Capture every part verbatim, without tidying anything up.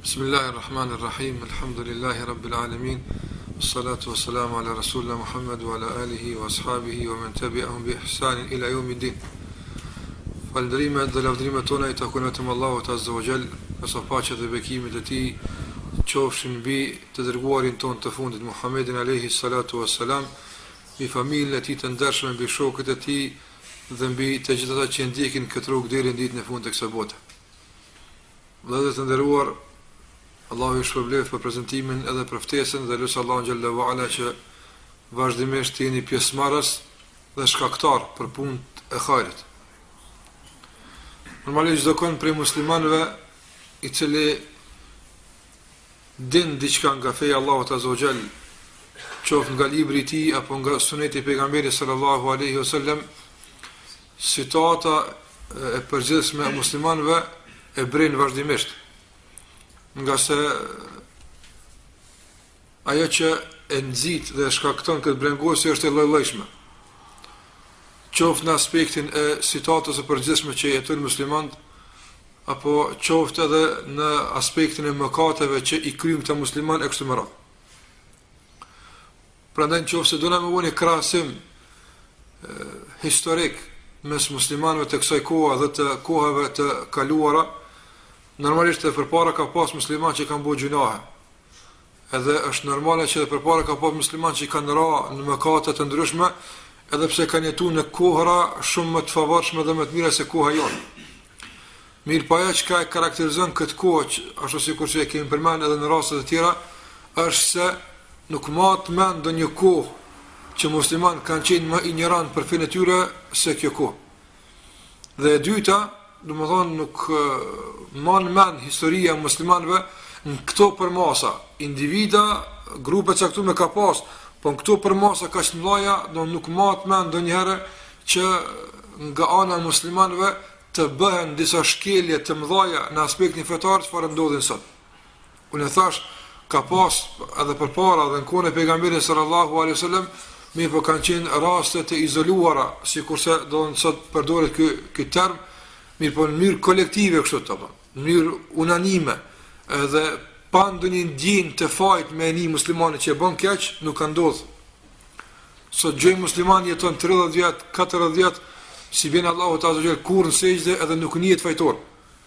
Bismillahirrahmanirrahim. Alhamdulillahi rabbil alamin. Wassalatu wassalamu ala rasulina Muhammad wa ala alihi wa ashabihi wa man tabi'ahum bi ihsan ila yawmiddin. Falënderimet dhe lavdërimet tona i takojnë vetëm Allahut azza wa jall, sa paqja dhe bekimet e tij qofshin mbi të dërguarin ton të fundit Muhammedin alayhi salatu wassalam, mbi familjen e tij të ndershme, mbi shokët e tij dhe mbi të gjithë ata që ndjekin këtë rrugë deri në ditën e fundit të kësaj bote. Dhe të nderuar, Allahu ju shpërblet për prezantimin edhe për ftesën dhe lutë Allahun xhalla wa ala që vazhdimisht të jeni pjesëmarrës dhe shkaktar për punët e hajrit. Normalisht çdo kon prej muslimanëve i cili din diçka nga feja Allahut azza wa jall, qoftë nga libri i tij apo nga suneti i pejgamberit sallallahu alaihi wasallam, situata e përgjithshme e muslimanëve e brin vazhdimisht. Nga se ajo që e nxit dhe shkakton këtë brengosje është e lloj-llojshme. Qoftë në aspektin e situatës së përgjithshme që jetojnë muslimanët, apo qoftë edhe në aspektin e mëkateve që i kryjnë këta muslimanë e kështu me radhë. Prandaj nëse do na më bëni krahasim historik mes muslimanëve të kësaj kohe dhe të kohëve të kaluara, normalisht e përpara ka pas musliman që kanë bërë gjunahe. Edhe është normale që e përpara ka pas musliman që kanë ra në mëkate të ndryshme, edhe pse kanë jetuar në kohra shumë më të favorshme dhe më të mira se koha jonë. Mirë pa ajo që e karakterizon këtë kohë, ashtu sikur që e kemi përmendur edhe në raste të tjera, është se nuk mat mend ndonjë kohë që musliman kanë qenë më ignorant për fenë e tyre se kjo kohë. Dhe e dyta, do të thonë nuk man men historia e muslimanëve në këto përmasa, individa, grupe caktuar me ka pas, po në këto përmasa kaq të mëdha, do nuk mat men ndonjëherë që nga ana e muslimanëve të bëhen disa shkelje të mëdha në aspektin fetar çfarë ndodhin sot. Unë thash ka pas edhe përpara dhe në kohën e pejgamberit sallallahu alaihi wasallam, mirë po kanë qenë raste të izoluara, sikurse do të sot përdoret ky ky term, mirë po në mënyrë kolektive kështu të po, në mënyrë unanime, edhe pa ndonjë ndjenjë të fajt me një muslimani që e bën keq, nuk ka ndodhur. Sot gjë muslimani jeton tridhjetë vjet, katërdhjetë vjet, si vjen Allahu ta azhjel kur në sejdë edhe nuk njihet fajtor.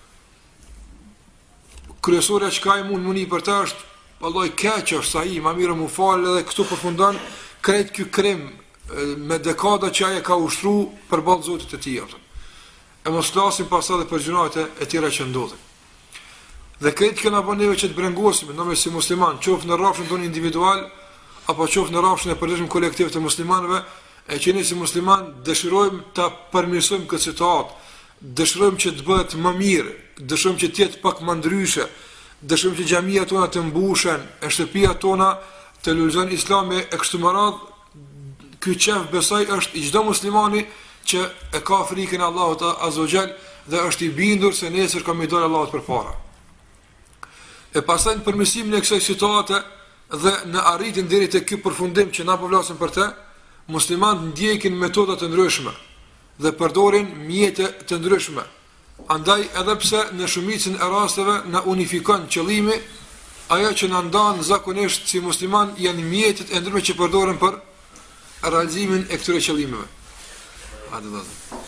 Kryesorja që ka i mund muni për të është, vallai keq është sa i, ma mirë mu fal edhe këtu përfundon krejt ky krim me dekada që ai e ka ushtruar përballë Zotit të tij. E mos flasim pastaj për gjunahet e tjera që ndodhin. Dhe këtë që na bën neve që të brengosim, ndonëse si musliman, qoftë në rrafshin tonë individual apo qoftë në rrafshin e përgjithshëm kolektiv të muslimanëve, e që ne si musliman dëshirojmë ta përmirësojmë këtë situatë, dëshirojmë që të bëhet më mirë, dëshirojmë që të jetë pak më ndryshe, dëshirojmë që xhamia tona të mbushen, e shtëpia tona të lulëzojnë Islami e kështu me radhë. Ky çaf besoj është i çdo muslimani që e ka frikën e Allahut azza wa jall dhe është i bindur se nesër ka më dorë Allahut përpara. E pastaj në përmirësimin e kësaj situate dhe në arritjen deri te ky përfundim që na po flasim për të, muslimanët ndjekin metoda të ndryshme dhe përdorin mjete të ndryshme. Andaj edhe pse në shumicën e rasteve na unifikon qëllimi, ajo që na ndan zakonisht si musliman janë mjetet e ndryshme që përdoren për realizimin e këtyre qëllimeve. Hadi lazım.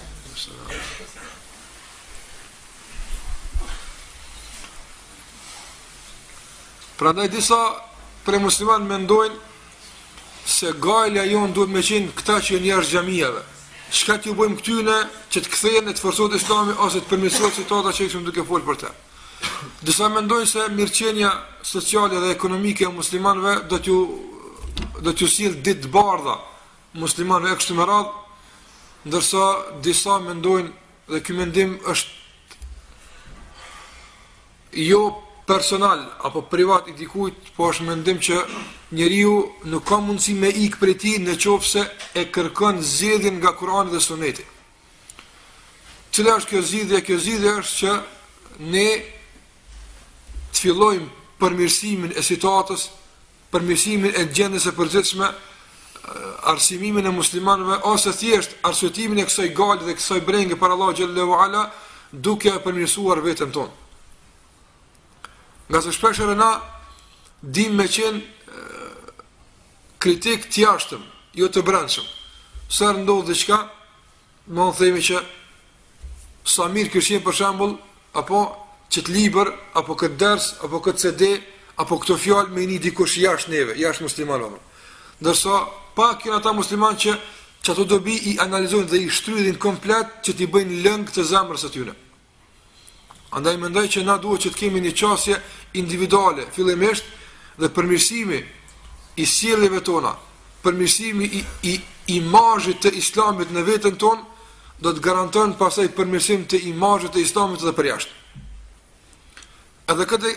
Prandaj disa për musliman mendojnë se gajlja jonë duhet me qenë këta që janë jashtë xhamive. Çka t'ju bëjmë këtyne që të kthehen e të forcohet Islami ose të përmirësohet situata që kemi duke folur për të. Disa mendojnë se mirëqenia sociale dhe ekonomike e muslimanëve do t'ju do t'ju sill ditë të bardha muslimanëve kështu me radhë, ndërsa disa mendojnë dhe ky mendim është jo personal apo privat i dikujt, po është mendim që njeriu nuk ka mundësi me ikë prej tij nëse e kërkon zgjedhjen nga Kurani dhe Suneti. Cila është kjo zgjedhje? Kjo zgjedhje është që ne të fillojmë përmirësimin e situatës, përmirësimin e gjendjes së përgjithshme, arsimimin e muslimanëve ose thjesht arsëtimin e kësaj gale dhe kësaj brenge para Allahu xhallahu ala, duke e përmirësuar veten tonë. Nga se shpeshherë na dim me qenë kritik të jashtëm, jo të brendshëm. Sa ndodh diçka, më në themi që sa mirë këshin për shembull, apo qëtë liber, apo këtë ders, apo këtë C D, apo këto fjalë me një dikush jashtë neve, jashtë muslimanove. Ndërsa pa kënë ata musliman që që ato dobi i analizojnë dhe i shtrydhin komplet që t'i bëjnë lëngë të zemrës e tyre. Andaj mendoj që na duhet që të kemi një qasje individuale, fillimisht, dhe përmirësimi i sjelljeve tona, përmirësimi i, i imazhit të islamit në veten tonë, do të garanton pasaj përmirësim të imazhit të islamit edhe për jashtë. Edhe këtë,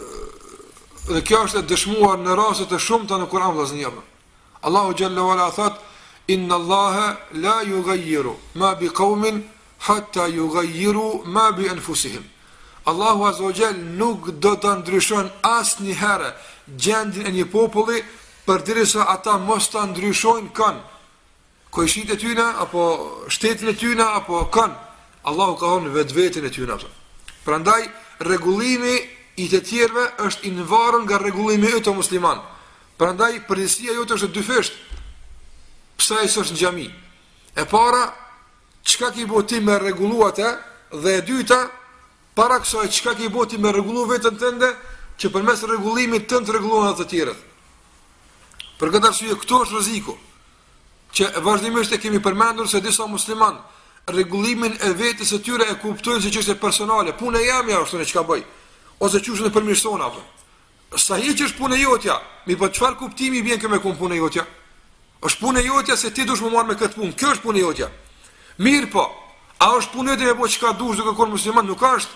dhe kjo është e dëshmuar në raste të shumta në Kur'an vëllazëri. Allahu xhalla wala thot: Inna Allaha la yughayyiru ma biqaumin hatta yughayyiru ma bi anfusihim. Allahu azza wa jall nuk do të ndryshon asnjëherë gjendjen e një populli përderisa ata mos ta ndryshojnë kan koishit e tyre apo shtetin e tyre apo kan. Allahu ka thënë vetveten e tyre ato. Prandaj rregullimi i të tjerëve është i varur nga rregullimi i të musliman. Prandaj përgjegjësia jote është dyfisht. Pse ai është në xhami? E para, çka ke bëti me rregulluate, dhe e dyta, para kësaj çka ke bëti me rregullu veten tënde, që përmes rregullimit tënd të rregullon ato të tjerët. Për këtë arsye këtu është rreziku, që vazhdimisht e kemi përmendur se disa musliman rregullimin e vetes së tyre e kuptojnë si çështje personale, puna jam ja ashtu ne çka bëj, ose çushën e përmirëson apo. Sa hiç është puna jotja, mi po çfarë kuptimi vjen kë me kom puna jotja? Është puna jotja se ti dush më marr me këtë punë. Kjo është puna jotja. Mirë po, a është puna jote me po çka dush duke qenë musliman? Nuk është.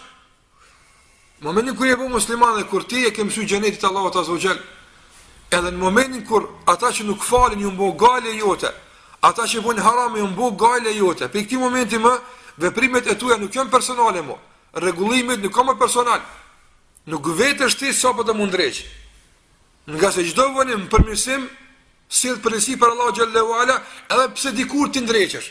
Në momentin kur je po musliman dhe kur ti e ke mësuar xhenetit Allahut azza wa xal, edhe në momentin kur ata që nuk falin ju mbo gale jote, ata që bën haram ju mbo gale jote, për këtë momenti më veprimet e tua nuk janë personale më. Rregullimet nuk kanë personal. Nuk vetesh ti sapo të mundreq. Nga se çdo vonim përmirësim sill përsi për Allah xhallahu ala, edhe pse dikur ti ndreqesh.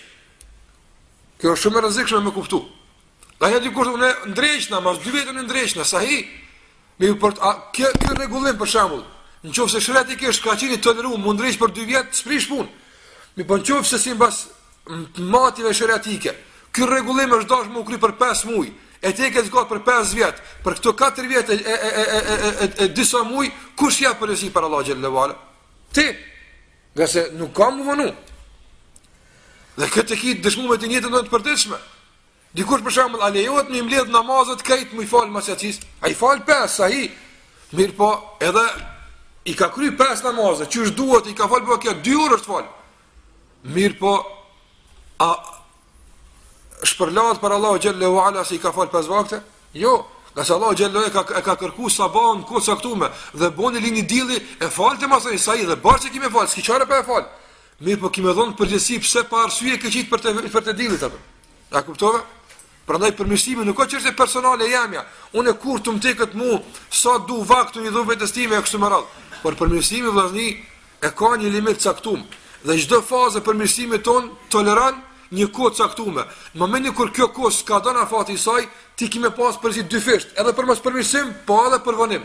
Kjo është shumë e rrezikshme me kuptu. La ja dikur unë ndreqna, mas dy vetën ndreqna, sahi. Me për kjo kjo rregullim për shembull, nëse shreti ke ka qenë toleruar mundreq për dy vjet, sprish punë. Me po nëse sipas mative shëratike, ky rregullim është dashur u kry për pesë muaj. E te ke zgjat për pesë vjet, për këto katër vjet e e e e e e disa muaj, kush ja përsi për Allah xhallahu ala? Ti, gjase nuk kam më vonu. Dhe këtë ki dëshmuar të njëjtën do të përditshme. Dikush për shembull, a lejohet më mbledh namazet këtej më i fal masjacis? Ai fal pesë, ai. Mirë po, edhe i ka kry pesë namazet, çu duhet i ka fal po kjo dy orë të fal. Mirë po, a shpërlahet për Allahu xhallahu ala se i ka fal pesë vakte? Jo, qase Allahu xhallahu e ka e ka kërkuar sabahun ku caktuar dhe boni lini dilli e falte masoj sa i dhe bashkë që kimë fal, s'ki çfarë pa e fal. Mirë po kimë dhon përgjithësi pse pa arsye ke qit për të për të dillit apo. A kuptova? Prandaj përmirësimi nuk ka çështje personale jamja. Unë kur të më tekët mu sa du vaktu i dhu vetes time e kështu me radh. Por përmirësimi vllazni e ka një limit caktuar dhe çdo fazë përmirësimit ton toleron një kohë caktuar. Në momentin kur kjo kohë s'ka dhënë afati i saj, ti kimë pas përzi dyfisht, edhe për mos përmirësim, po edhe për vonim.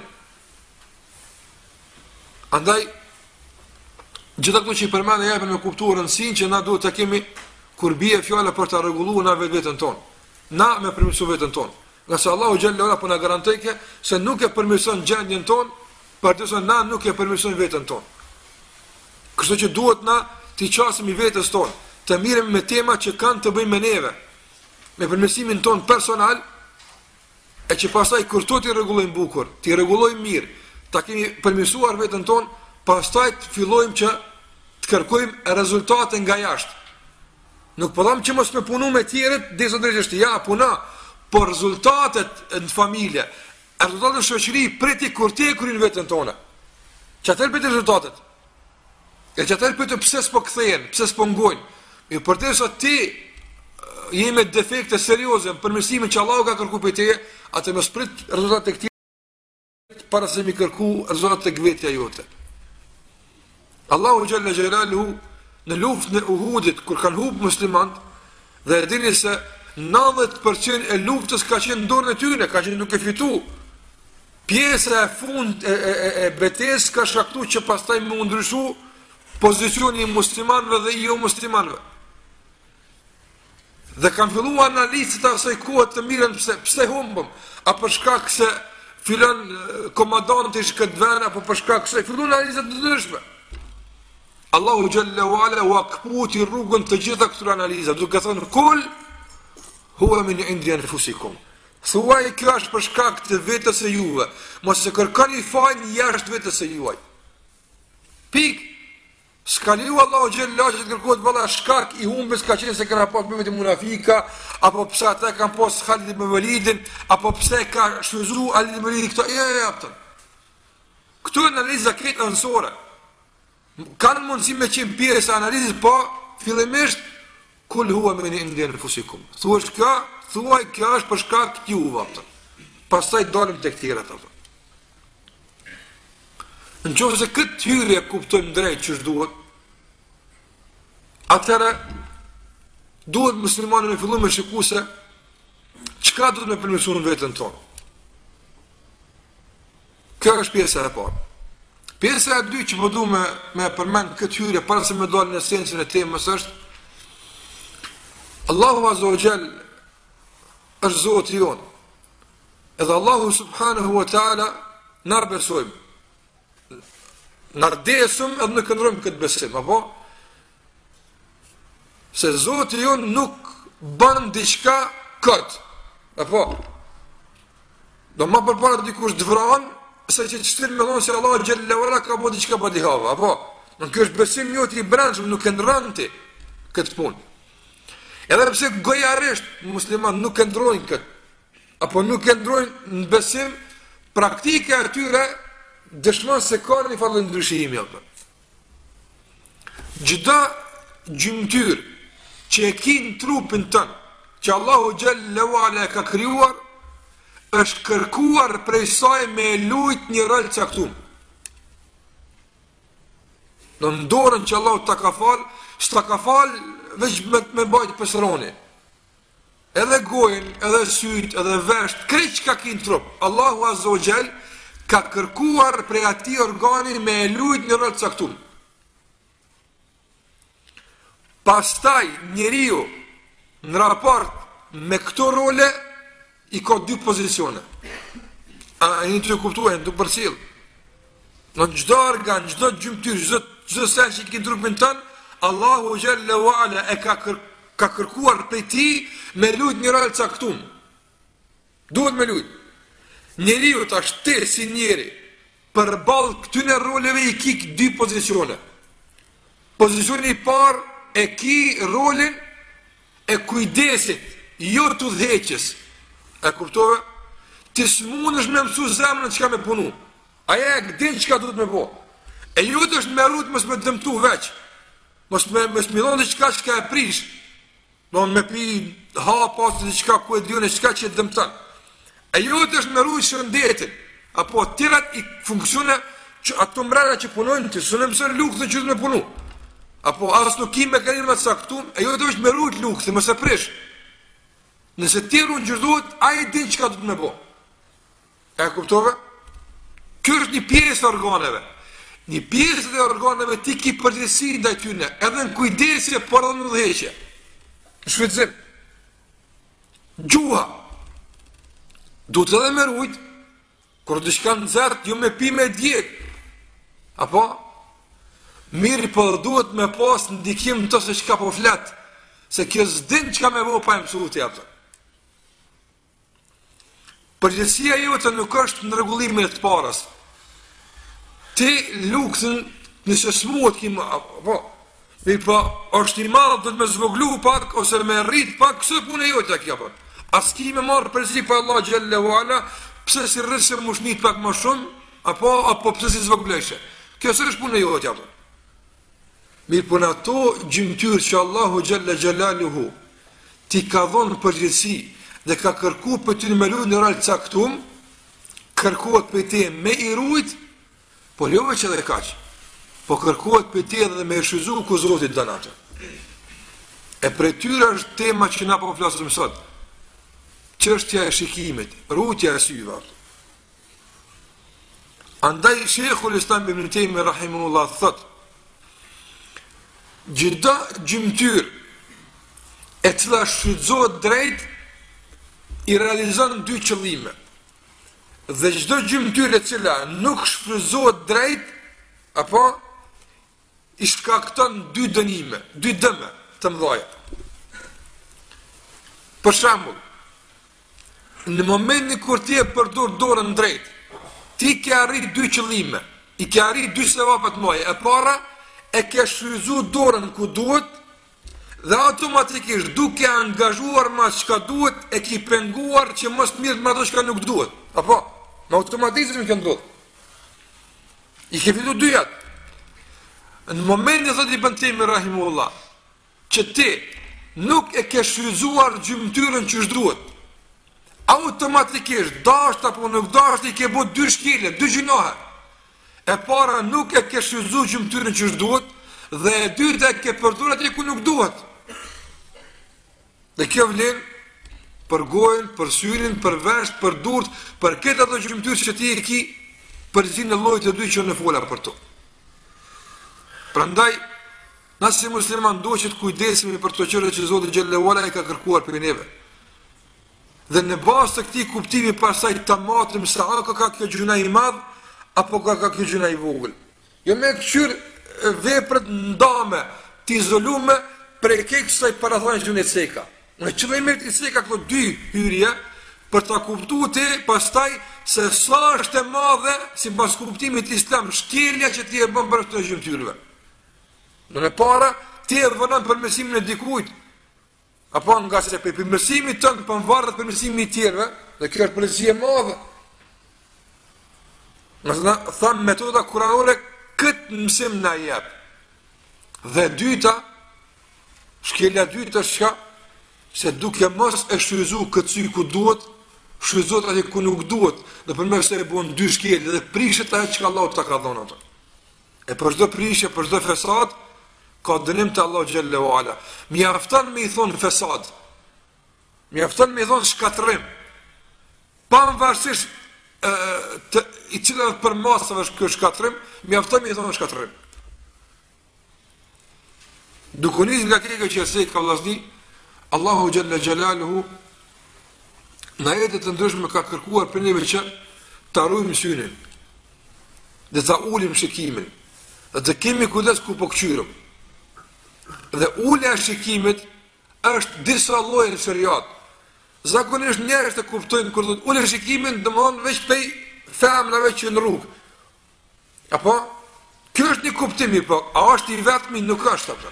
Andaj gjithë ato që i përmendë japën me kuptuar rëndësinë që na duhet të kemi kur bie fjala për ta rregulluar na vetveten tonë. Na me përmirësu veten tonë. Nga se Allahu xhallahu ala po na garantoi se nuk e përmirëson gjendjen tonë, përderisa na nuk e përmirësojmë veten tonë. Kështu që duhet na të qasim i vetes tonë, të mirëm me tema që kanë të bëjnë me neve, me përmirësimin tonë personal, e që pastaj kur to ti rregullojmë bukur, ti rregullojmë mirë, ta kemi përmirësuar veten tonë, pastaj të fillojmë që të kërkojmë rezultate nga jashtë. Nuk po them që mos me punu me tjerët, desa drejtësisht ja puna, por rezultatet në familje, rezultatet në shoqëri priti kur ti e kryen veten tonë. Çfarë bëhet rezultatet? E çfarë bëhet pse s'po kthehen, pse s'po ngojnë? Mi përderisa ti je me defekte serioze në përmirësimin që Allahu ka kërkuar prej teje, atë mos prit rezultate të këtij para se mi kërku rezultate të vetja jote. Allahu xhalla xhelaluhu në luftën e Uhudit kur kanë humbur muslimanët dhe e dini se nëntëdhjetë përqind e luftës ka qenë në dorën e tyre, ka qenë duke fituar. Pjesa e fund e, e, e, e betesë ka shkaktuar që pastaj më ndryshu pozicioni i muslimanëve dhe i jo muslimanëve. Dhe kanë filluar analizat e asaj kohe të mirën pse pse humbëm, apo për shkak se filan komandanti ish këtë vend, apo për shkak se fillon analizat të ndryshme. Allahu xhalla wala wa kaputi rrugën të gjitha këtyre analizave, duke thënë kul huwa min indi anfusikum. Thuaj kjo është për shkak të vetes së juve, mos e kërkoni falë jashtë vetes së juaj. Pik. S'ka liu Allahu xhalla që të kërkohet valla shkak i humbjes ka qenë se kanë pas bëhet munafika, apo pse ata kanë pas Khalid ibn Walidin, apo pse ka shfryzu Ali ibn Walid këto e japtën. Këto analiza këtë ansore. Kanë mundësi me qenë pjesë e analizës, po fillimisht kul huwa min indi anfusikum. Thuaj kjo, thuaj kjo është për shkak të juve atë. Pastaj dalim tek tjerat atë. Në qoftë se këtë hyrje kuptojmë drejt që është duhet, atëherë duhet muslimani me fillu me shiku se çka duhet me përmirësu në vetën tonë. Kjo është pjesa e parë. Pjesa e dy që po du me, me përmend këtë hyrje para se me dalë në esencën e temës është Allahu Azza wa Jall është Zoti jonë. Edhe Allahu subhanahu wa taala na besojmë. Në rdesëm edhe në këndrojmë këtë besim, apo? Se Zoti jonë nuk banë diçka këtë, apo? Do ma përpara dikush dëvran, se që të shtirë me thonë se Allah xhalla wala ka bo diçka pa dihava, apo? Në kjo është besim njëti i brendshëm, nuk këndrën ti këtë punë. Edhe pse gojarisht musliman nuk këndrojnë këtë, apo nuk këndrojnë në besim, praktike atyre dëshmon se ka një farë ndryshimi apo. Çdo gjymtyr që e ki në trupin tënë, që Allahu xhalla wala ka krijuar, është kërkuar prej saj me lujt një rol caktuar. Në dorën që Allahu ta ka fal, s'ta ka fal veç me, me bajt pesëroni. Edhe gojën, edhe syt, edhe vesht, krejt që ka ki në trup. Allahu Azza wa Jall ka kërkuar prej ati organin me e lujt një rol caktuar. Pastaj njeriu në raport me këto role i ka dy pozicione. A një të kuptuajnë, të përcil. Në gjdo organ, gjdo gjymtyr, gjdo, gjdo sen që i kënë trupin tënë, Allahu xhalla wa ala e ka, kër, ka kërkuar prej ti me lujt një rol caktuar. Duhet me lujt. Njeriu të ashtë te si njeri, për balë këtyne roleve i ki dy pozicione. Pozicioni i parë e ki rolin e kujdesit, jo të dheqës. E kuptove? Ti s'mun është me mësu zemrën që ka me punu. Aja e këdin që ka duhet me po. E ju të është me rrut mës me dëmtu veç. Mës me milonë dhe qka që ka e prish. Në me pi ha pasë dhe qka ku e dione qka që e dëmtan. E ju të është me rrut shëndetin. Apo tirat i funksione që ato mrena që punojnë të së në mësër lukë dhe që të me punu. Apo asë nuk i mekanizmat saktum, e ju të është me rrut lukë dhe mëse prish. Nëse ti runë gjërduhet, a i din që ka du të me bo. E kuptove? Kjo është një pjesë të organeve. Një pjesë të organeve ti ki përgjithësi ndaj tyne, edhe në kujdesje, por edhe në dheqje. Në shvicim. Gjuha. Du të edhe me rujt, kur të shka në zërtë, ju me pi me djetë. Apo? Mirë për duhet me pas në dikim të se që ka po fletë, se kjo zdin që ka me bo pa e mësuru të japëtë. Përgjithësia jote nuk është në rregullimin e të parës. Ti luktën nëse smuat kim apo mirë po është i madh do të më zvoglu pak ose më rrit pak kësë punë jote kjo apo. As ki më marr përzi pa Allah xhalla wala, pse si rrisë mushnit pak më shumë apo apo pse si zvoglesh. Kjo s'është punë jote apo. Mirë po në ato gjymtyr që Allahu xhalla xhalaluhu ti ka dhënë përgjithësi dhe ka kërku për të një me lujt në rallë caktum, kërkuat për te me i rujt, po jo veç edhe kaq, po kërkuat për te dhe me i shuzu ku Zotit dënë atë. E për tyra është tema që na po flasëm sot, çështja e shikimit, rujtja e syve. Andaj Sheikhul Islam Ibn Taymi rahimahullah thot, çdo gjymtyr e cila shfrytëzohet drejt i realizon dy qëllime. Dhe çdo gjymtyr e cila nuk shfrytëzohet drejt, apo i shkakton dy dënime, dy dëme të mëdha. Për shembull, në momentin kur ti e përdor dorën drejt, ti ke arrit dy qëllime, i ke arrit dy sevape të mëdha. E para, e ke shfrytëzuar dorën ku duhet, dhe automatikisht duke angazhuar ma çka duhet, e ki penguar që mos mirë me ato çka nuk duhet. Apo, me automatizëm që ndodh. I ke fitu dyjat. Në momentin thot i Ibn Taymi rahimahullah, që ti nuk e ke shfrytëzuar gjymtyrën që duhet, automatikisht, dasht apo nuk dasht, i ke bu dy shkile, dy gjinohe. E para nuk e ke shfrytëzuar gjymtyrën që duhet, dhe e dyta e ke përdorur atje ku nuk duhet. Dhe kjo vlen për gojën, për syrin, për vesht, për durt, për këtë ato gjymtyrë që ti e ki përgjigjën e llojit të dy që në fola për to. Prandaj, na si musliman duhet që të kujdesemi për to çështje që Zoti xhallahu ala e ka kërkuar për neve. Dhe në bazë të këtij kuptimi pastaj ta matrim se a ka kjo gjuna i madh apo ka ka kjo gjuna i vogël. Jo me këqyr veprat ndame, të izolume prej kësaj parathonjë gjunit seka. Në qëllimet i seka këto dy hyrje, për ta kuptuar ti pastaj se sa është e madhe, si pas kuptimit islam, shkelja që ti e bën për të gjymtyrëve. Në e para, ti e dhënon përmirësimin e dikujt, apo nga se për përmirësimit tënd për varret përmirësimin i tjerëve, dhe kjo është përmirësi e madhe. Nëse thamë metoda kuranore, këtë mësim na jep. Dhe dyta, shkelja dyta është çka? Se duke mos e shfrytëzuar këtë sy ku duhet, shfrytëzohet atje ku nuk duhet, dhe përmes se e bën dy shkelje dhe prishet ajo që Allahu ta ka dhënë atë. E për çdo prishje, për çdo fesad, ka dënim të Allahu xhallahu ala. Mjafton me i thon fesad. Mjafton me i thon shkatërrim. Pavarësisht të i cilat për masave është kjo shkatërrim, mjafton me i thon shkatërrim. Dukunis nga kjo që se ka vllazni, Allahu xhalla xjalaluhu në ajete të ndryshme ka kërkuar për neve që ta ruajmë syrin, dhe ta ulim shikimin, dhe të kemi kujdes ku po kqyrëm. Dhe ulja e shikimit është disa lloje në shariat. Zakonisht njerëzit e kuptojnë kur thotë ulja e shikimin, domthon veç pej femrave që në rrugë. Apo kjo është një kuptim, po a është i vetmi? Nuk është apo.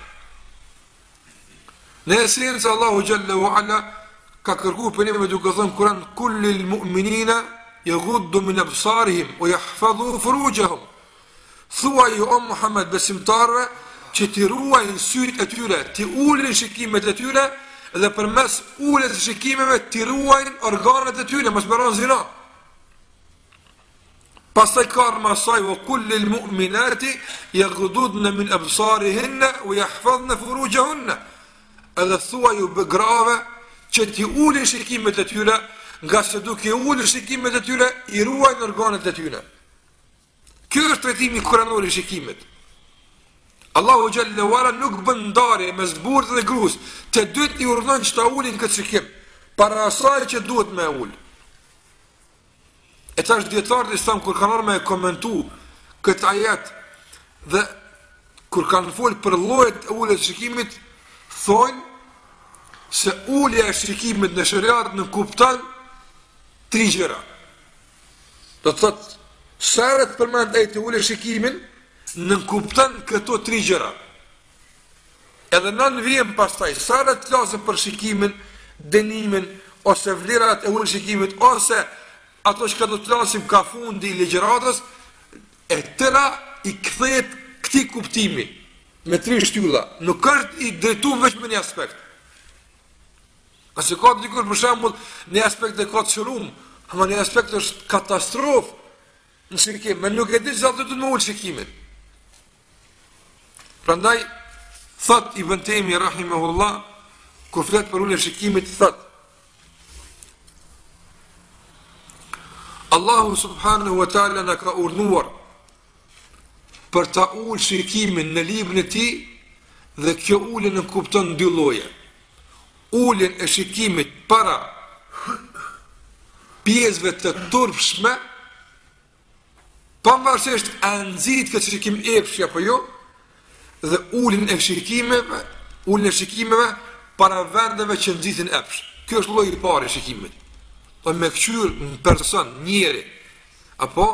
Në esencë Allahu xhallahu ala ka kërkuar për ne me duke thënë Kur'an kullil mu'minina yaghuddu min absarihim wa yahfazu furujahum. Thuaj o Muhammed besimtarëve që ti ruajnë syrit e tyre, ti ulin shikimet e tyre dhe përmes uljes së shikimeve ti ruajnë organet e tyre, mos bëron zina. Pastaj ka masaj wa kullil mu'minati yaghudduna min absarihinna wa yahfazna furujahunna. Edhe thua ju bëgrave që ti ulin shikimet e tyre, nga se duke ulin shikimet e tyre, i ruajnë organet e tyre. Kjo është trajtimi kuranor i shikimit. Allahu xhallahu ala nuk bën ndarje mes burrit dhe gruas, të dytë i urdhon që ta ulin këtë shikim, para asaj që duhet me ul. E tash dietarët islam kur kanë me komentu këtë ajet dhe kur kanë folur për llojet e uljes së shikimit, thonë se ulja e shikimit në shariat në kupton tri gjëra. Do të thotë, sërët përmend ai të ulje shikimin, në kupton këto tri gjëra. Edhe nën vjen pastaj, sërët flasën për shikimin, dënimin, ose vlerat e ulje shikimit, ose ato që do të flasim ka fundi i ligjëratës, e tëra i kthehet këtij kuptimi. Me tri shtylla, nuk është i drejtuar vetëm në një aspekt. Qase ka dikur për shembull në aspekt e ka të shërum, ama në aspekt është katastrofë në shikim, më nuk e di se do të më ul shikimin. Prandaj thot Ibn Taymi rahimahullah kur flet për uljen e shikimit thot Allahu subhanahu wa ta'ala në ka urdhnuar për ta ullë shikimin në librin e tij, dhe kjo ullje në kupton dy lloje. Ulljen e shikimit para pjesëve të turpshme, pavarësisht a nxit këtë shikim epshi apo jo, dhe ulljen e shikimeve, ulljen e shikimeve para vendeve që nxitin epsh. Kjo është lloji i parë i shikimit. Po me kqyr në person, njeri, apo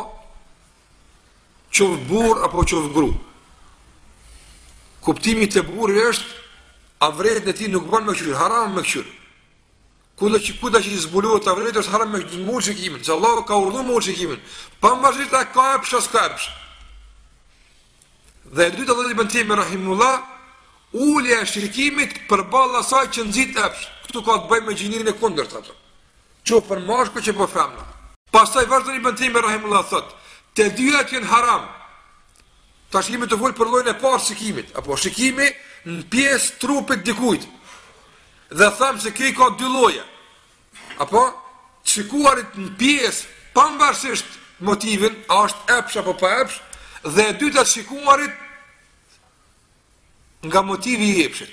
qovë burr apo qovë gru. Kuptimi të burrit është a vret në ti nuk bën me kqyr, haram me kqyr. Kuda që kuda që i zbulohet a vret është haram me mul shikimin, se Allah ka urdhëruar mul shikimin. Pavarësisht a ka epsh as ka epsh. Dhe e dyta dhe Ibn Taymi rahimullah, ulja e shikimit përballë asaj që nxit epsh. Këtu ka të bëjë me gjinirin e kundërt atë. Që për mashkull që për femna. Pastaj vazhdon Ibn Taymi rahimullah thot, të dyja janë haram. Tash jemi të vol për llojin e parë shikimit, apo shikimi në pjesë trupit dikujt. Dhe tham se kjo ka dy lloje. Apo shikuarit në pjesë pavarësisht motivin, a është epsh apo pa epsh, dhe e dyta shikuarit nga motivi i epshit.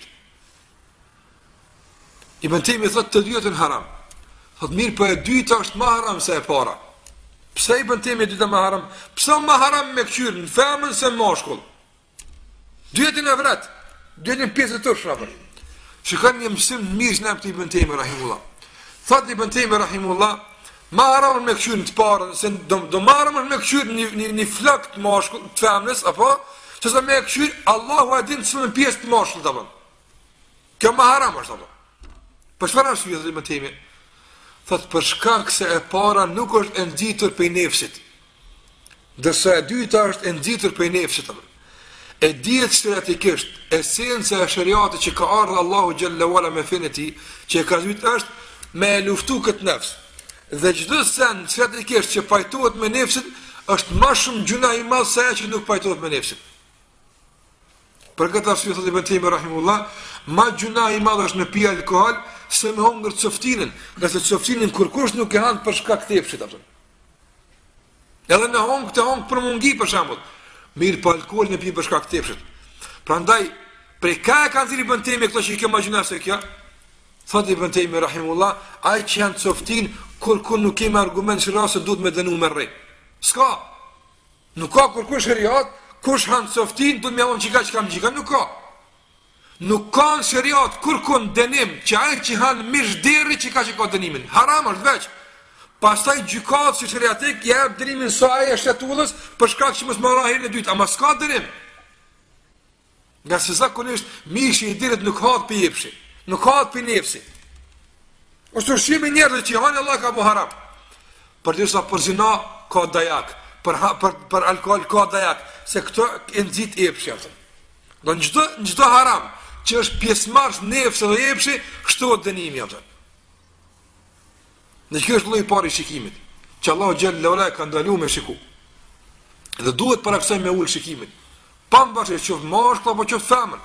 Ibn Taymi thot të dyja janë haram. Thot mirë, po e dyta është më haram se e para. Pse Ibn Taymi e dyta më haram? Pse më haram me kqyr në femën se në mashkull? Dyja janë vret. Dyja janë pjesë të turpshme. Shikoni një mësim të mirë në këtë Ibn Taymi rahimullah. Thot Ibn Taymi rahimullah, më haram me kqyr në të parën, se do do marrëm me kqyr në një një flok të mashkull të femës, apo se sa me kqyr Allahu e din se në pjesë të mashkullit apo. Kjo më haram është apo. Për çfarë arsye Ibn Taymi? Thot për shkak se e para nuk është e nxitur prej nefsit, ndërsa e dyta është e nxitur prej nefsit. E dihet shëratikisht, esenca e shariatit që ka ardhur Allahu xhalla wala me fenë e tij, që e ka thënë është me luftu këtë nefs. Dhe çdo sen shëratikisht që pajtohet me nefsin është më shumë gjuna i madh se ajo që nuk pajtohet me nefsin. Për këtë arsye thotë Ibn Taymi rahimullah, ma gjuna i madh është me pi alkool se me hongër coftinin, nëse coftinin kërkush nuk e hanë për shkak të epshit apo. Edhe në hongë të hongë për mungi për shembull. Mirë, po alkoolin e pi për shkak të epshit. Prandaj, prej ka e kanë thirrë Ibn Taymi këto që kjo ma gjuna se kjo? Thotë Ibn Taymi rahimullah, ai që janë coftin kërkun nuk kemi argument që rase duhet me dënu me rrej. S'ka. Nuk ka kërkush shariat, kush hanë coftin duhet me javon qika që kam qika, nuk ka. Nuk ka në shariat kërkun dënim që ai që hanë mish deri që ka që ka dënimin. Haram është veç. Pastaj gjykatë si shariatik jep dënimin sa ai është shtetulës për shkak që mos marrë herën e dytë, ama s'ka dënim. Nga se zakonisht mishi i dirit nuk hahet për jepshi, nuk hahet për nefsi. Është ushqimi njerëzve që hanë Allah ka bu haram. Për disa për zina ka dajak, për për për alkool ka dajak, se këto e nxit epshi atë. Do në çdo në çdo haram që është pjesëmarrës nefsi dhe epshi, shtohet dënimi atë. Në kjo është lloji i parë i shikimit, që Allahu xhalla wala ka ndaluar me shiku. Dhe duhet para kësaj me ul shikimin. Pavarësisht qoftë mashkull apo qoftë femër.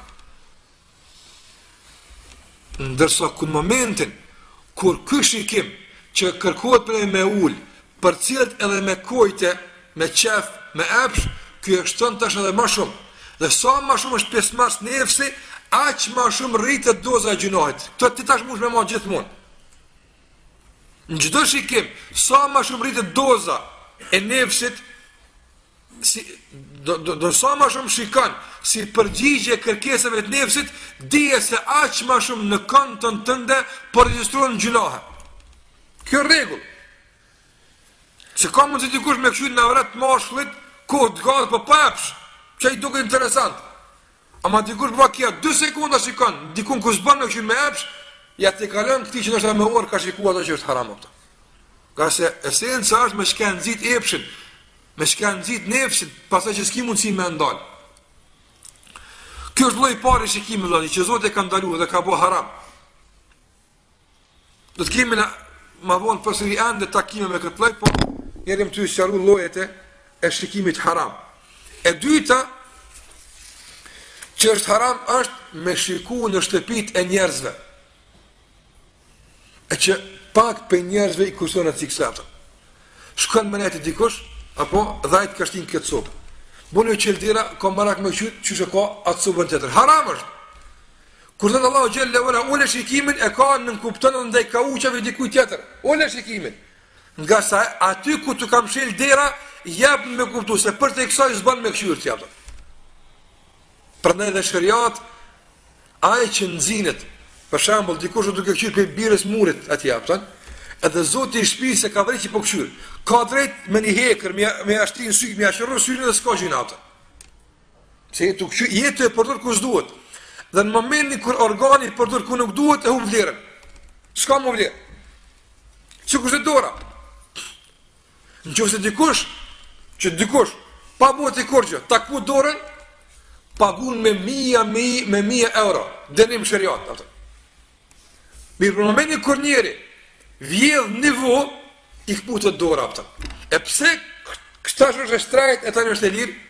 Ndërsa ku në momentin kur ky shikim që kërkohet për me ul, për cilët edhe me kujte, me qef, me epsh, ky e shton tash edhe më shumë. Dhe sa më shumë është pjesëmarrës nefsi, aq më shumë rritet doza e gjunohit. Këtë ti tash mund të më marr gjithmonë. Në çdo shikim, sa më shumë rritet doza e nefsit, si do do, do sa më shumë shikon si përgjigje kërkesave të nefsit, dije se aq më shumë në konton tënde po regjistrojnë gjunohe. Kjo rregull. Se ka mund të dikush me këshyt në vret mashkullit, ku të gazë për papsh, që i duke interesant. Ama dikush përva kja dy sekunda shikon, dikun ku s'ban me këshyt me epsh, ja të kalon këti që nështë me orë ka shiku ato që është haram opta. Ka se esenca është me shken nëzit epshin, me shken nëzit nefsin, pasaj që s'ki mundësi me ndalë. Kjo është lloji i parë i shikimit vëllai, që Zoti e ka ndaluar dhe ka bëu haram. Do të kemi më vonë përsëri ende takime me këtë lloj, po jerim të sqaruar llojet e shikimit haram. E dyta që është haram është me shiku në shtëpit e njerëzve. E që pak për njerëzve i kusonat si kësatën. shkon me nejti dikush, apo dhajt kashtin këtë sopë. Bune qeldira, ka marak me qytë, që që ka atë sopën të tërë. Haram është. Kur thënë Allahu Gjelle Ula, ule shikimin e ka në nënkuptonë dhe ndaj kauqave dikuj tjetër. Ule shikimin. Nga sa aty ku të kam shel dera, jep me kuptu, se për të iksaj zban me këshyrë tjepë. Prandaj dhe shëriat, aje që nëzinët, për shambull, dikush o duke këshyrë për birës murit atje, apëtan, edhe zoti i shpi se ka drejt që po këshyrë, ka drejt me një hekër, me ashtin syk, me ashërru syrin dhe s'ka gjina apëtan. Se jetu këshyrë, jetu e përdur kus duhet, dhe në momentin kër organi përdur ku nuk duhet, e hu vlerën. S'ka mu vlerë. Që kush e dora. Në që se dikush, që dikush, pa buhet i kurqë, ta këpu dorën, pagun me mija, me, me mija euro, denim shëriat. Apëtan. Mirë për momentin kër njeri, vjedh nivo, i këpu të dora, apëta. E pse këta është e shtrajt, e tani është e lirë?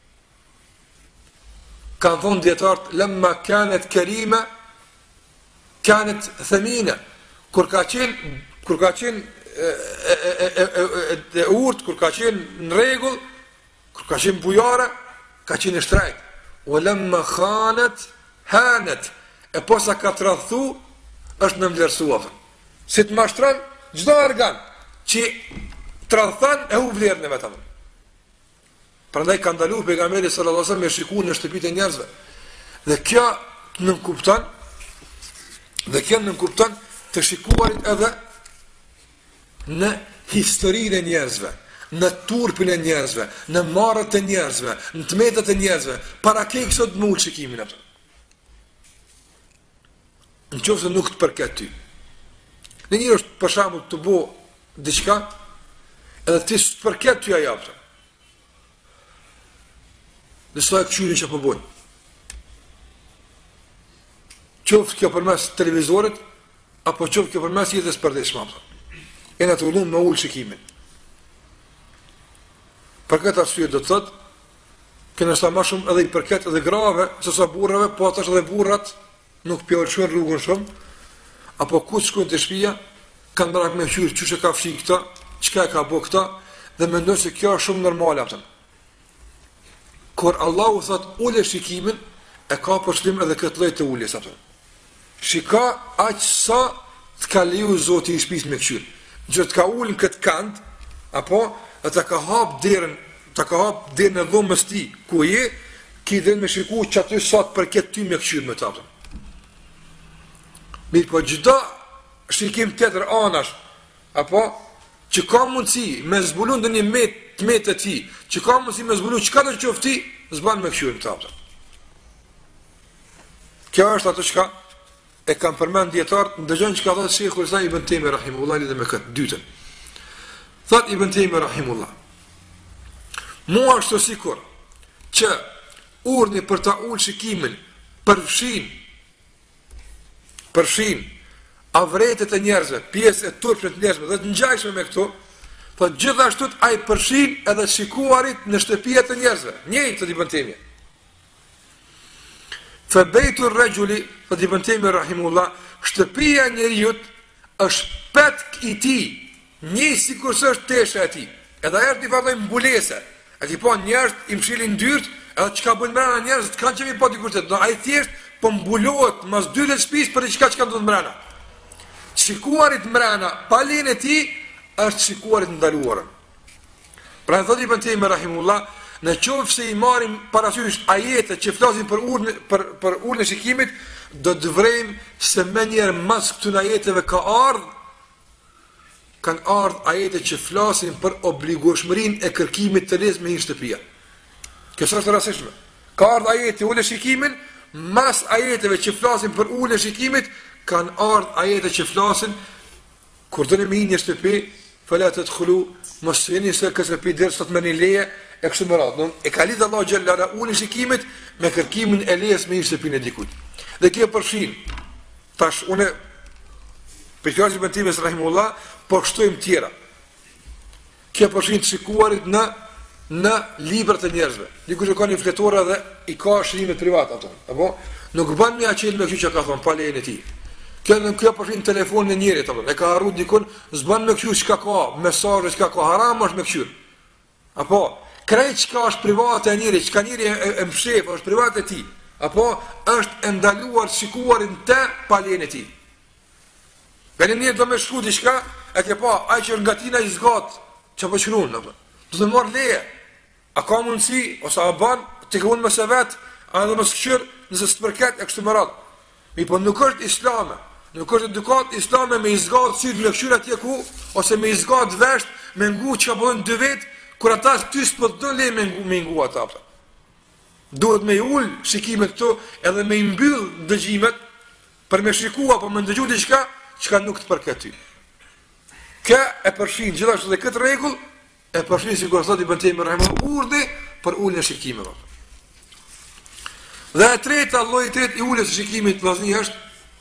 Kanë thonë djetartë, lemma kanet kerime, kanet themine. Kur ka qenë, kur ka qenë e, e, e, e, e, e urt, kur ka qenë në regull, kur ka qenë bujare, ka qenë e shtrajt. O lemma khanet, hanet. E posa ka të rathu, është në mlerësua. Si të mashtran, gjdo organ që të radhëthan e hu vlerën e vetëm. Prandaj ka ndalu pejgamberi sallallahu alajhi wasallam me shiku në shtëpitë e njerëzve. Dhe kjo nënkupton, dhe kjo nënkupton të shikuarit edhe në historinë e njerëzve, në turpin e njerëzve, në marrët e njerëzve, në tmetat e njerëzve, para ke kësot më ullë shikimin atë. Në qofë se nuk të përket ty. Në njërë është për shembull të bo diçka, edhe ti së të përket ty aja apëta. Dhe së ta e këqyrin që përbojnë. Qoftë kjo përmes televizorit, apo qoftë kjo përmes jetës përdeshma apëta. E në të ullun me ullë shikimin. Për këtë arsye do të thëtë, kënë është ta ma shumë edhe i përket edhe grave, sësa burrave, po atash edhe burrat, nuk pjallëshën rrugën shumë, apo ku të shkojnë të shpia, kanë brak me qyrë që që ka fshi këta, qëka ka bo këta, dhe me ndojnë se kjo është shumë normal apëtën. Kur Allahu thot ule shikimin, e ka përshlim edhe këtë lloj të uljes apëtën. Shika aq sa të ka leju Zoti i shpis me këshyrë. Që të ka ullën këtë kant, apo e të ka hap derën, të ka hap derën e dhomës ti, ku je, ki dhe me shiku që aty sa të përket ty me këshyrë me të apëtën. Mirë po gjitha shikim të tërë anash, apo që ka mundësi me zbulun dhe një met të metë të ti, që ka mundësi me zbulun që ka të qofti, zban me këshyrë të apëtën. Kjo është ato që ka e kam përmend djetarët, në dëgjën që ka thotë Sheikhul Islam Ibn Taymi rahimullah, lidhe me këtë dytën. Thot Ibn Taymi rahimullah, mua është të sikur që urni për ta ullë shikimin përfshin, përfshin avretet e njerëzve, pjesë e turpshme të njerëzve, dhe të ngjajshme me këto, po gjithashtu ai përfshin edhe shikuarit në shtëpiat e njerëzve. Njëjtë të Ibn Taymi. Fa bejtu rregjuli, thot Ibn Taymi rahimullah, shtëpia e njeriut është petk i tij, një sikur se është tesha e tij. Edhe ajo është një farë mbulese. A ki po njerëz i mshilin dyrt, edhe çka bën mbrana njerëz, të kanë që mi po dikur të. Do ai thjesht po mbulohet mas dy të shtëpisë për diçka që do të mbrana. Shikuarit mbrana, pa lejen e tij, është shikuarit ndaluar. Pra thot Ibn Taymi rahimullah, në qoftë se i marrim parasysh ajete që flasin për urnë për për urnë e shikimit, do të vrejmë se më njëherë mas këtyre ajeteve ka ardhur kanë ardhur ajete që flasin për obligueshmërinë e kërkimit të lezë me një shtëpia. Kjo është rastishme. Ka ardhur ajete ulë shikimin, mas ajeteve që flasin për ulë shikimit, kanë ardhur ajete që flasin kur do në një shtëpi, fala tadkhulu mos jeni se ka shtëpi deri sot me një leje e kështu me radhë. E ka lidhur Allahu xhallahu ulë shikimit me kërkimin e lejës me një shtëpi në dikujt. Dhe kjo përfshin tash unë për fjallë Ibn Taymi rahimullah po shtojmë tjera. Kjo përfshin të shikuarit në në librat e njerëzve. Dikush e ka një fletore dhe i ka shërimet private ato. Apo nuk bën me aqel me kjo që ka thonë pa lejen e tij. Kjo në kjo përshin telefonin e njerit, e ka harru dikun, zban me këshur çka ka, mesazhe çka ka, haram është me këshur. Apo, krejt çka është private e njerit, çka njeri e, e, e mshef, është private e ti. Apo, është e ndaluar shikuarin te paljen e ti. Vene njeri do me shku diçka, e ke pa, aj që është nga tina i zgat, që po qërun, do të marrë leje. A ka mundësi, ose a ban, të ke unë me se vetë, a edhe me së nëse së të përket e kështë më radhë. Mi po nuk është islame, nuk është edukat islame me izgatë sytë me këshyra tje ku, ose me izgatë vesht, me ngu që ka bëdhen dy vetë, kur ata ty së për të dënë le me ngu, me ngu ata. Duhet me ullë shikimet këto, edhe me imbyllë dëgjimet, për me shikua, për me ndëgju diçka, çka nuk të përket ty. Kë e përshin gjithashtu dhe këtë rregull, e përshin si kur thot i Ibn Taymi rahimahullahu urdhë për ullën e shikimeve. Dhe e treta, lloji i tretë i ulës së shikimit vllazni është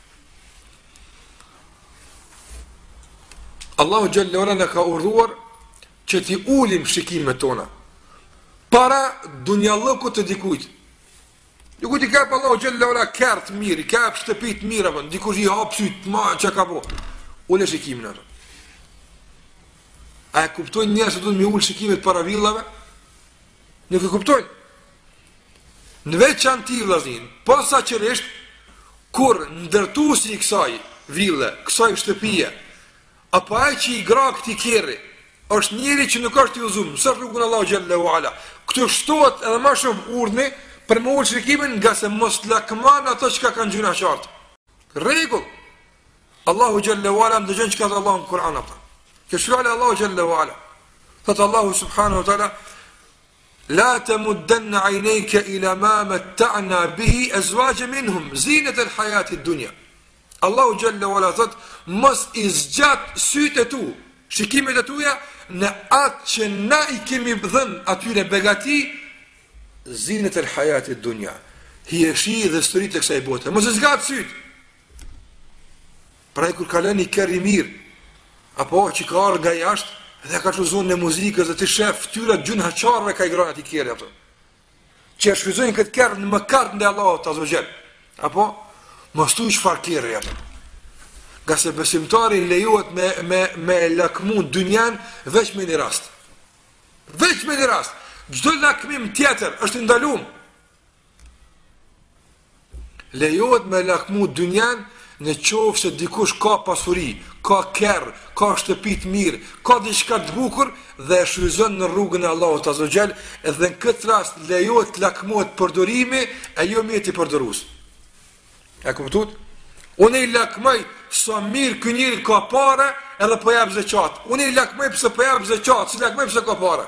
Allahu xhallahu ala na ka urdhëruar që ti ulim shikimet tona para dunjallëkut të dikujt. Dikujt i ka pa Allahu xhallahu ala kart mirë, ka shtëpi të mira, po dikush i hap syt, ma çka ka bë. Ulë shikimin atë. A e kuptojnë njerëzit do të më ul shikimet para villave? Nuk e kuptojnë. Në veçantë vllazin, posaçërisht kur ndërtuesi i kësaj ville, kësaj shtëpie, apo ai që i gra këtij kerri, është njëri që nuk është i udhëzuar, sa rrugun Allahu xhallahu ala. Këtu shtohet edhe më shumë urdhni për më ul shikimin nga se mos lakman ato që kanë gjuna qartë. Rregull. Allahu xhallahu ala ndëgjon çka ka Allahu në Kur'an apo. Që shkruaj Allahu xhallahu ala. Thot Allahu subhanahu wa taala لا تمدن عينيك إلى ما متعنا به أزواج منهم زينة الحياة الدنيا. الله جل وعلا thot mos i zgjat sytë e tu, shikimet e tuja në atë që na i kemi dhënë atyre begati, zinet e l'hajat e dunja, hijeshi dhe sërit e kësaj bote. Mos i zgjat sytë. Pra e kur kalën i kërë i mirë, apo që ka arë nga jashtë, dhe ka që zonë në muzikës dhe të shef tyra gjënë haqarve ka i grana t'i kjerë ato. Që e shfryzojnë këtë kërë në më kartë në Allah të azogjen. Apo, mos tu i shfar kjerë ato. Nga se besimtari lejohet me, me, me lakmu dynjan veç me një rast. Veç me një rast. Gjdo lakmim tjetër është ndalum. Lejohet me lakmu dynjan në qovë se dikush ka pasuri, ka kerë, ka shtëpit mirë, ka diçka të bukur dhe e shfryzon në rrugën e Allahut azza wa jall, dhe në këtë rast lejohet të lakmohet përdorimi e jo mjeti përdorus. E kuptuat? Unë i lakmoj sa mirë ky njeri ka parë edhe po jap zeqat. Unë i lakmoj pse po jap zeqat, si lakmoj pse ka parë.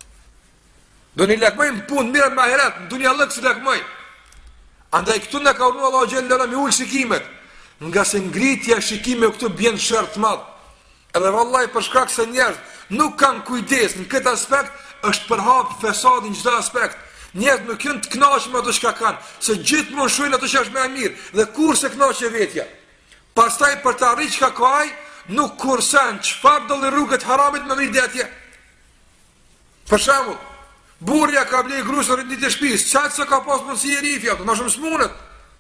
Do një lakmoj në punë mirë me ahiret, në dunja lëkë si lakmoj. Andaj këtu në ka urdhëruar Allahu xhallahu me ul shikimet. Nga se ngritja shikime këtu bjen shërt madh. Edhe vallahi për shkak se njerëz nuk kanë kujdes në këtë aspekt, është përhap fesadi në çdo aspekt. Njerëz nuk janë të kënaqur me ato që kanë, se gjithmonë shohin ato që është më e mirë dhe kurse kënaqë vetja. Pastaj për të arritur çka ka ai, nuk kursen çfarë do rrugët haramit me vrit atje. Për shembull, burrja ka blej grusën në ditë shtëpisë, çfarë se ka pas mundësi e rifja, më shumë smunet.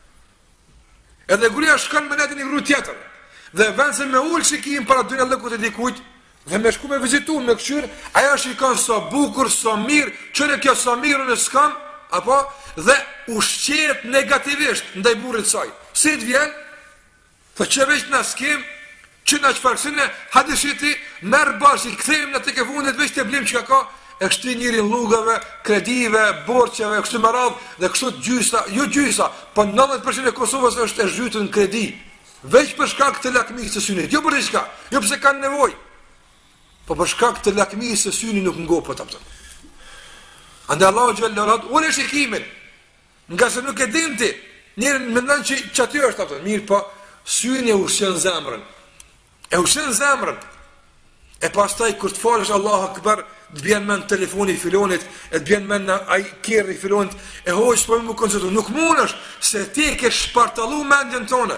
Edhe gruaja shkon me netin i gru tjetër. Dhe vend se me ul shikim para dyna lëkut e dikujt, dhe me shku me vizitu me këshyr, aja shikon sa bukur, sa mirë, qëre kjo sa mirë në skam, apo, dhe ushqet negativisht ndaj burrit saj. Si të vjen, dhe që veç në skim, që në që farësine, hadishiti, merë bashkë, i këthejmë në të ke fundit, veç të blim që ka ka, e kështu njërin lugave, kredive, borqeve, kështu më radhë, dhe kështu të gjysa, jo gjysa, po nëntëdhjetë përqind e Kosovës është e zhytur në kredi, veç për shkak të lakmisë së synit, jo për diçka, jo pse kanë nevojë, po për shkak të lakmisë së synit nuk ngopet atë. Andaj Allahu xhallahu ala unë shikimin, nga se nuk e dinti, njëri mendon që çati është atë, mirë po syni e ushqen zemrën. E ushqen zemrën. E pastaj kur të falësh Allahu Akbar, të bjen men telefoni i filonit, e të bjen men ai kerri i filonit, e hoqë po më koncentru, nuk mundesh se ti ke shpartallu mendjen tonë.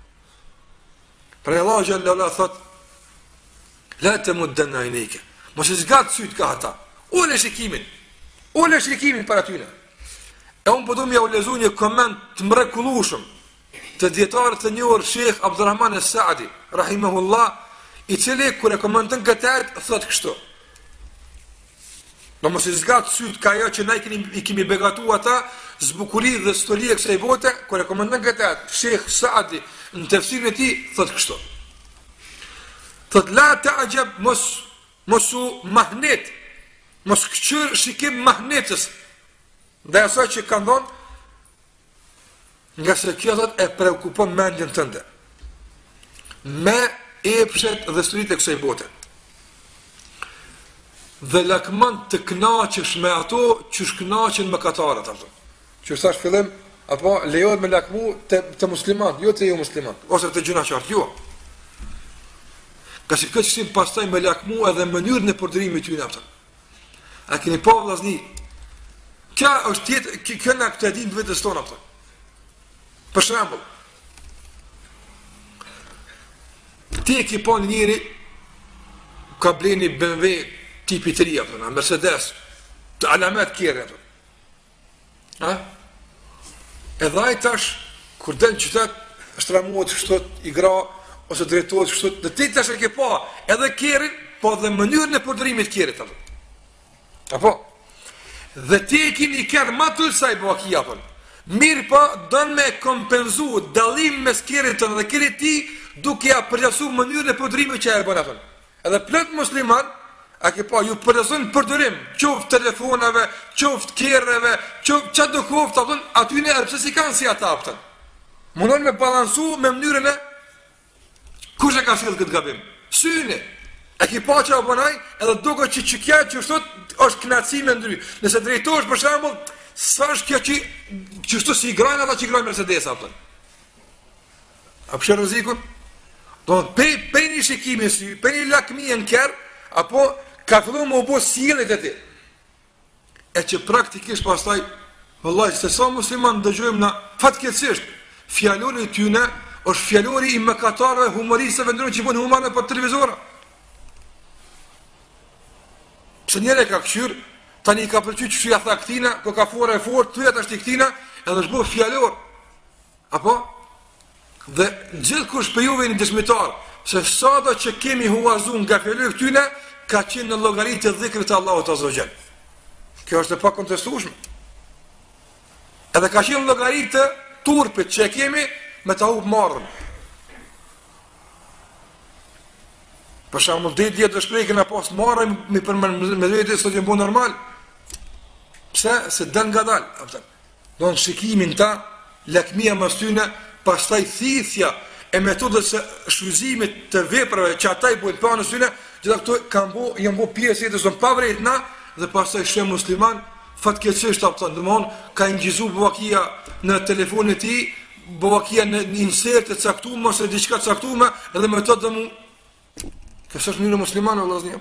Pra Allahu xhallahu ala thot: "La tamuddanna aynayka." Mos e zgat syt ka ata. Unë shikimin. Unë shikimin para tyre. E unë po do më u lezu një koment të mrekullueshëm të djetarët të njohur Sheikh Abdurrahman As-Saadi, rahimahullah, i cili kur e komenton këtë ajet thot kështu. Do mos i zgat syt ka ajo që ne kemi i kemi begatu ata zbukuri dhe stoli e kësaj bote, kur e komenton këtë ajet, Sheikh Saadi në tefsirin e tij thot kështu. Thot la ta'jab mos mosu mahnet, mos këqyr shikim mahnetës dhe asaj që kanë thonë, nga se kjo thot e preokupon mendjen tënde me epshet dhe sturit e kësaj bote dhe lakman të knaqesh me ato që shknaqen më katarët ato që thash fillim apo lejohet me lakmu të, të musliman jo të jo musliman ose të gjuna qartë jo ka si këtë qësim pastaj me lakmu edhe mënyrën e përdorimit ty në ato a keni pa vllazni kja është tjetë kjo nga këtë edhin të vetës tonë ato. Për shembull, ti e ki pa një njëri ka bleni B M W tipi të ri, Mercedes, të alamet kjerë, ha? Edhe ai tash, kur del në qytet, shtramohet kështot, i gra, ose drejtohet kështot, dhe ti tash e ke pa, edhe kjerin, po dhe mënyrën e përdorimit kjerit, apo? Dhe ti e ki një kjerë ma të lësaj bëvakia, apo? Mirë pa, dënë me kompenzu dalim me skjerit të në dhe kjerit ti duke ja përgjasu mënyrën e përdorimi që e e bënë atën. Edhe plët musliman, a ke pa, ju përgjasun përdorim, qoftë telefonave, qoftë kjerreve, qoftë që do koftë, atën, aty në erë, pëse si kanë si ata apëtën. Mundon me balansu me mënyrën e, kush e ka sjellë këtë gabim? Syni. E ki pa që a bënaj, edhe duke që që kja që shtot është knatësi me ndry. Nëse drejtosh për shembull, sa është kjo që qështu si i grajnë ata që i grajnë Mercedes apëtën? A përshë rëzikun? Do në pe, pe një shikimi sy, pe një lakmi e në kërë, apo ka fillu më obo sielit e ti. E që praktikisht pastaj, vëllaj, se sa musliman dëgjojmë na fatkeqësisht, fjallori tyne është fjallori i mëkatarëve humorisëve ndërën që bënë humane për televizora. Pse njëre ka këshyrë, tani i ka përqy që shuja tha këtina, ko ka fora e fort, të jetë është i këtina, edhe është bëhë fjallor. Apo? Dhe gjithë kush për juve një dëshmitar, se sa do që kemi huazun nga fjallor këtyne, ka qenë në logaritë të dhikrit të Allahut Azza wa Jall. Kjo është e pa kontestueshme. Edhe ka qenë në logaritë të turpit që e kemi me ta hub marrën. Për shembull, dhe djetë dhe shprejke në pas marrën me për me dhejtë sot jenë bo normal. Pse? Se dën nga dalë. Do në shikimin ta, lakmia mas tyne, pastaj thithja e metodës së shfryzimit të veprave që ata i bojnë pa në tyne, gjitha këto kanë bo, janë bo pjesë jetës në pavrejt na, dhe pastaj shem musliman, fatkeqësisht apëton, dhe mon, ka ingjizu bëvakia në telefonit ti, bëvakia në një insert të caktume, ose diçka caktume, edhe metodë dhe mu, kësë është njëre musliman, o laznjëm.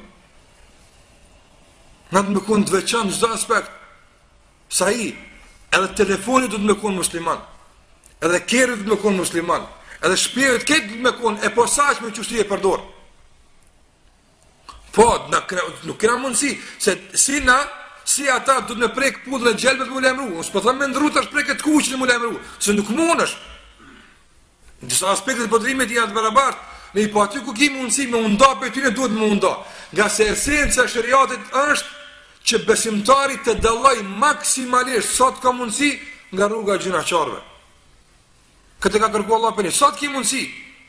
Në të me kënë të veçan në gjitha aspekt, sa i, edhe telefonit du të me kënë musliman, edhe kerit du të me kënë musliman, edhe shpirit këtë du të me kënë e posaqme që shtu e përdor. Po, nuk kena mundësi, se si na, si ata du të me prejkë pullën e gjelbet më lemru, nësë po thëmë me ndru të është prejkët kuqin më lemru, se nuk mund është. Në disa aspektet përdrimit janë të barabartë, në i po aty ku ki mundësi me unda për tyne duhet me unda. Nga se esenca shariatit është që besimtari të dalloj maksimalisht sot ka mundësi nga rruga gjinaqarve. Këtë ka kërku Allah për një, sot ki mundësi.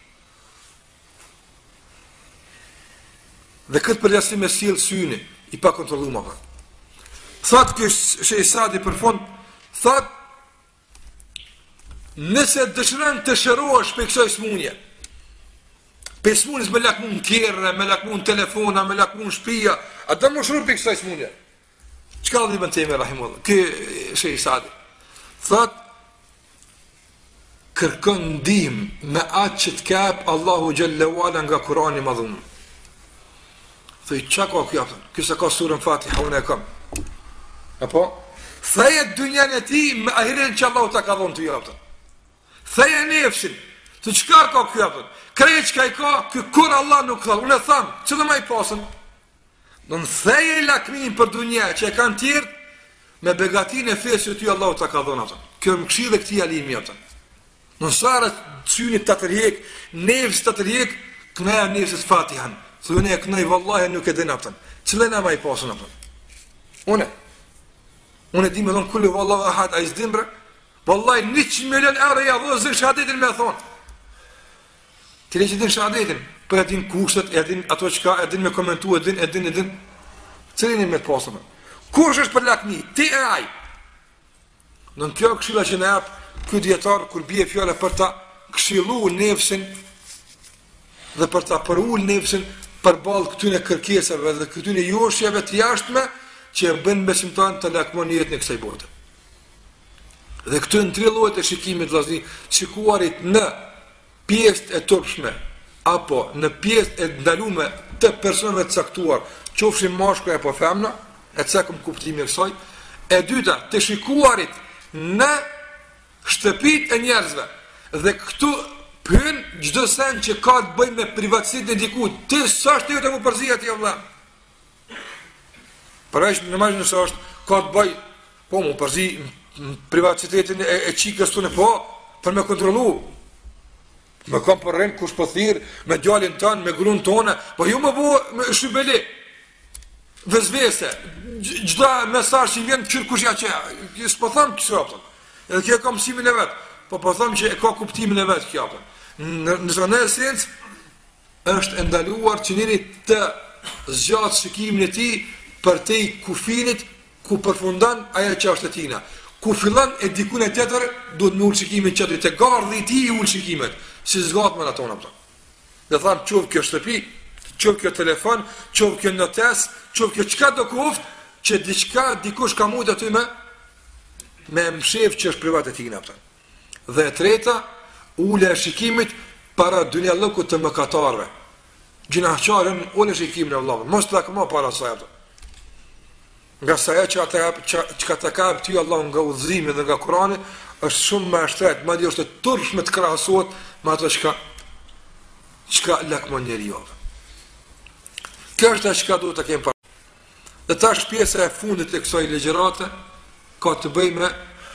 Dhe këtë përgjastim e sjellë syni, i pa kontrollu më për. Thot kështë Sheikh Saadi për fund, thot, nëse dëshiron të shërohesh për kësaj smunje, për smunjes me lakmun kjerre, me lakmun telefona, me lakmun shpia, a të më shru për kësaj smunje. Qka dhe ibn Tejmi, rahimullah, kë Sheikh Saadi? Thot, kërkon ndihmë me atë që të kap Allahu xhallahu ala nga Kurani i Madhum. Thoj, qa ka kjo apëtën? Kësa ka surën Fatiha, unë e kam. Apo? Theje dynjan e ti me ahirin që Allahu ta ka dhonë të jo apëtën. Theje nefshin. Të qka ka kjo apëtën? Krejë qka i ka, kjo kur Allah nuk thallë. Unë e thamë, që dhe ma i pasën? Në në theje i lakmin për dynja që e kanë tjertë, me begatin e fesë që ty Allahu ta ka dhonë apëtën. Kjo më kshi dhe këti alimi apëtën. Në sara syni të të rjek, nevës të të rjek, kënaja nevësit fatihan. Thune e kënaj vallahi nuk e din apëtën. Cële në ma i pasën apëtën? Une. Une di me thonë kullu vallahi ahad, a i zdim bre? Vallahi njëqind milion euro ja dhe zërë shahadetin me thonë. Tile që din shahadetin, për e din kushtet, e din ato qka, e din me komentu, e din, e din, e din. Cëlinin me të pasën? Kush është për lakni? Ti e aj. Në në kjo këshilla që në japë, ky dietar kur bie fjala për ta këshilluar nefsin dhe për ta përul nefsin përballë këtyre kërkesave dhe këtyre joshjeve të jashtme që e bën besimtarin të lakmon jetën e kësaj bote. Dhe këto në tre llojet e shikimit vëllazëri, shikuarit në pjesë e turpshme apo në pjesë e ndaluar të personave të caktuar, qofshin mashkull apo femna, e cakëm kuptimin e kësaj. E dyta, të shikuarit në shtëpit e njerëzve. Dhe këtu pyn çdo sen që ka të bëjë me privatësinë e dikujt. Ti sa është të më përzija ti vëlla. Para është në marrë nëse është ka të bëjë po më përzi privatësitetin e, e çikës tonë po për me kontrollu. Me kam për rend kush po thirr me djalin ton, me gruan tonë, po ju më bëu shybeli. Vezvese. Çdo mesazh që vjen çyr kush ja që s'po them kështu apo. Edhe kjo ka mësimin e vet, po po them që e ka kuptimin e vet kjo apo. Në në esencë është ndaluar që njëri të zgjat shikimin e tij për te kufinit ku përfundon ajo që është e tina. Ku fillon e dikun e tjetër duhet me ul shikimin çetri te gardhi i tij ul shikimet, si zgat me ato apo. Dhe tham çov kjo shtëpi, çov kjo telefon, çov kjo notes, çov kjo çka do kuft që diçka dikush ka mujt aty me me mshef që është privat e tina pëtën. Dhe e treta, ule e shikimit para dunjallëku të mëkatarve. Gjinahqarën, ule e shikimin e vëllavën. Mos të lakëma para saj pëtën. Nga saja që, që, që ka të kapë ty Allah nga udhëzimi dhe nga Kurani, është shumë më ashtret, ma di është të tërshme të krahasot, ma ato qka, qka lakmon njeri jove. Kjo është e qka duhet të kemë parë. Dhe ta është pjesa e fundit e kësaj legjerate, ka të bëj me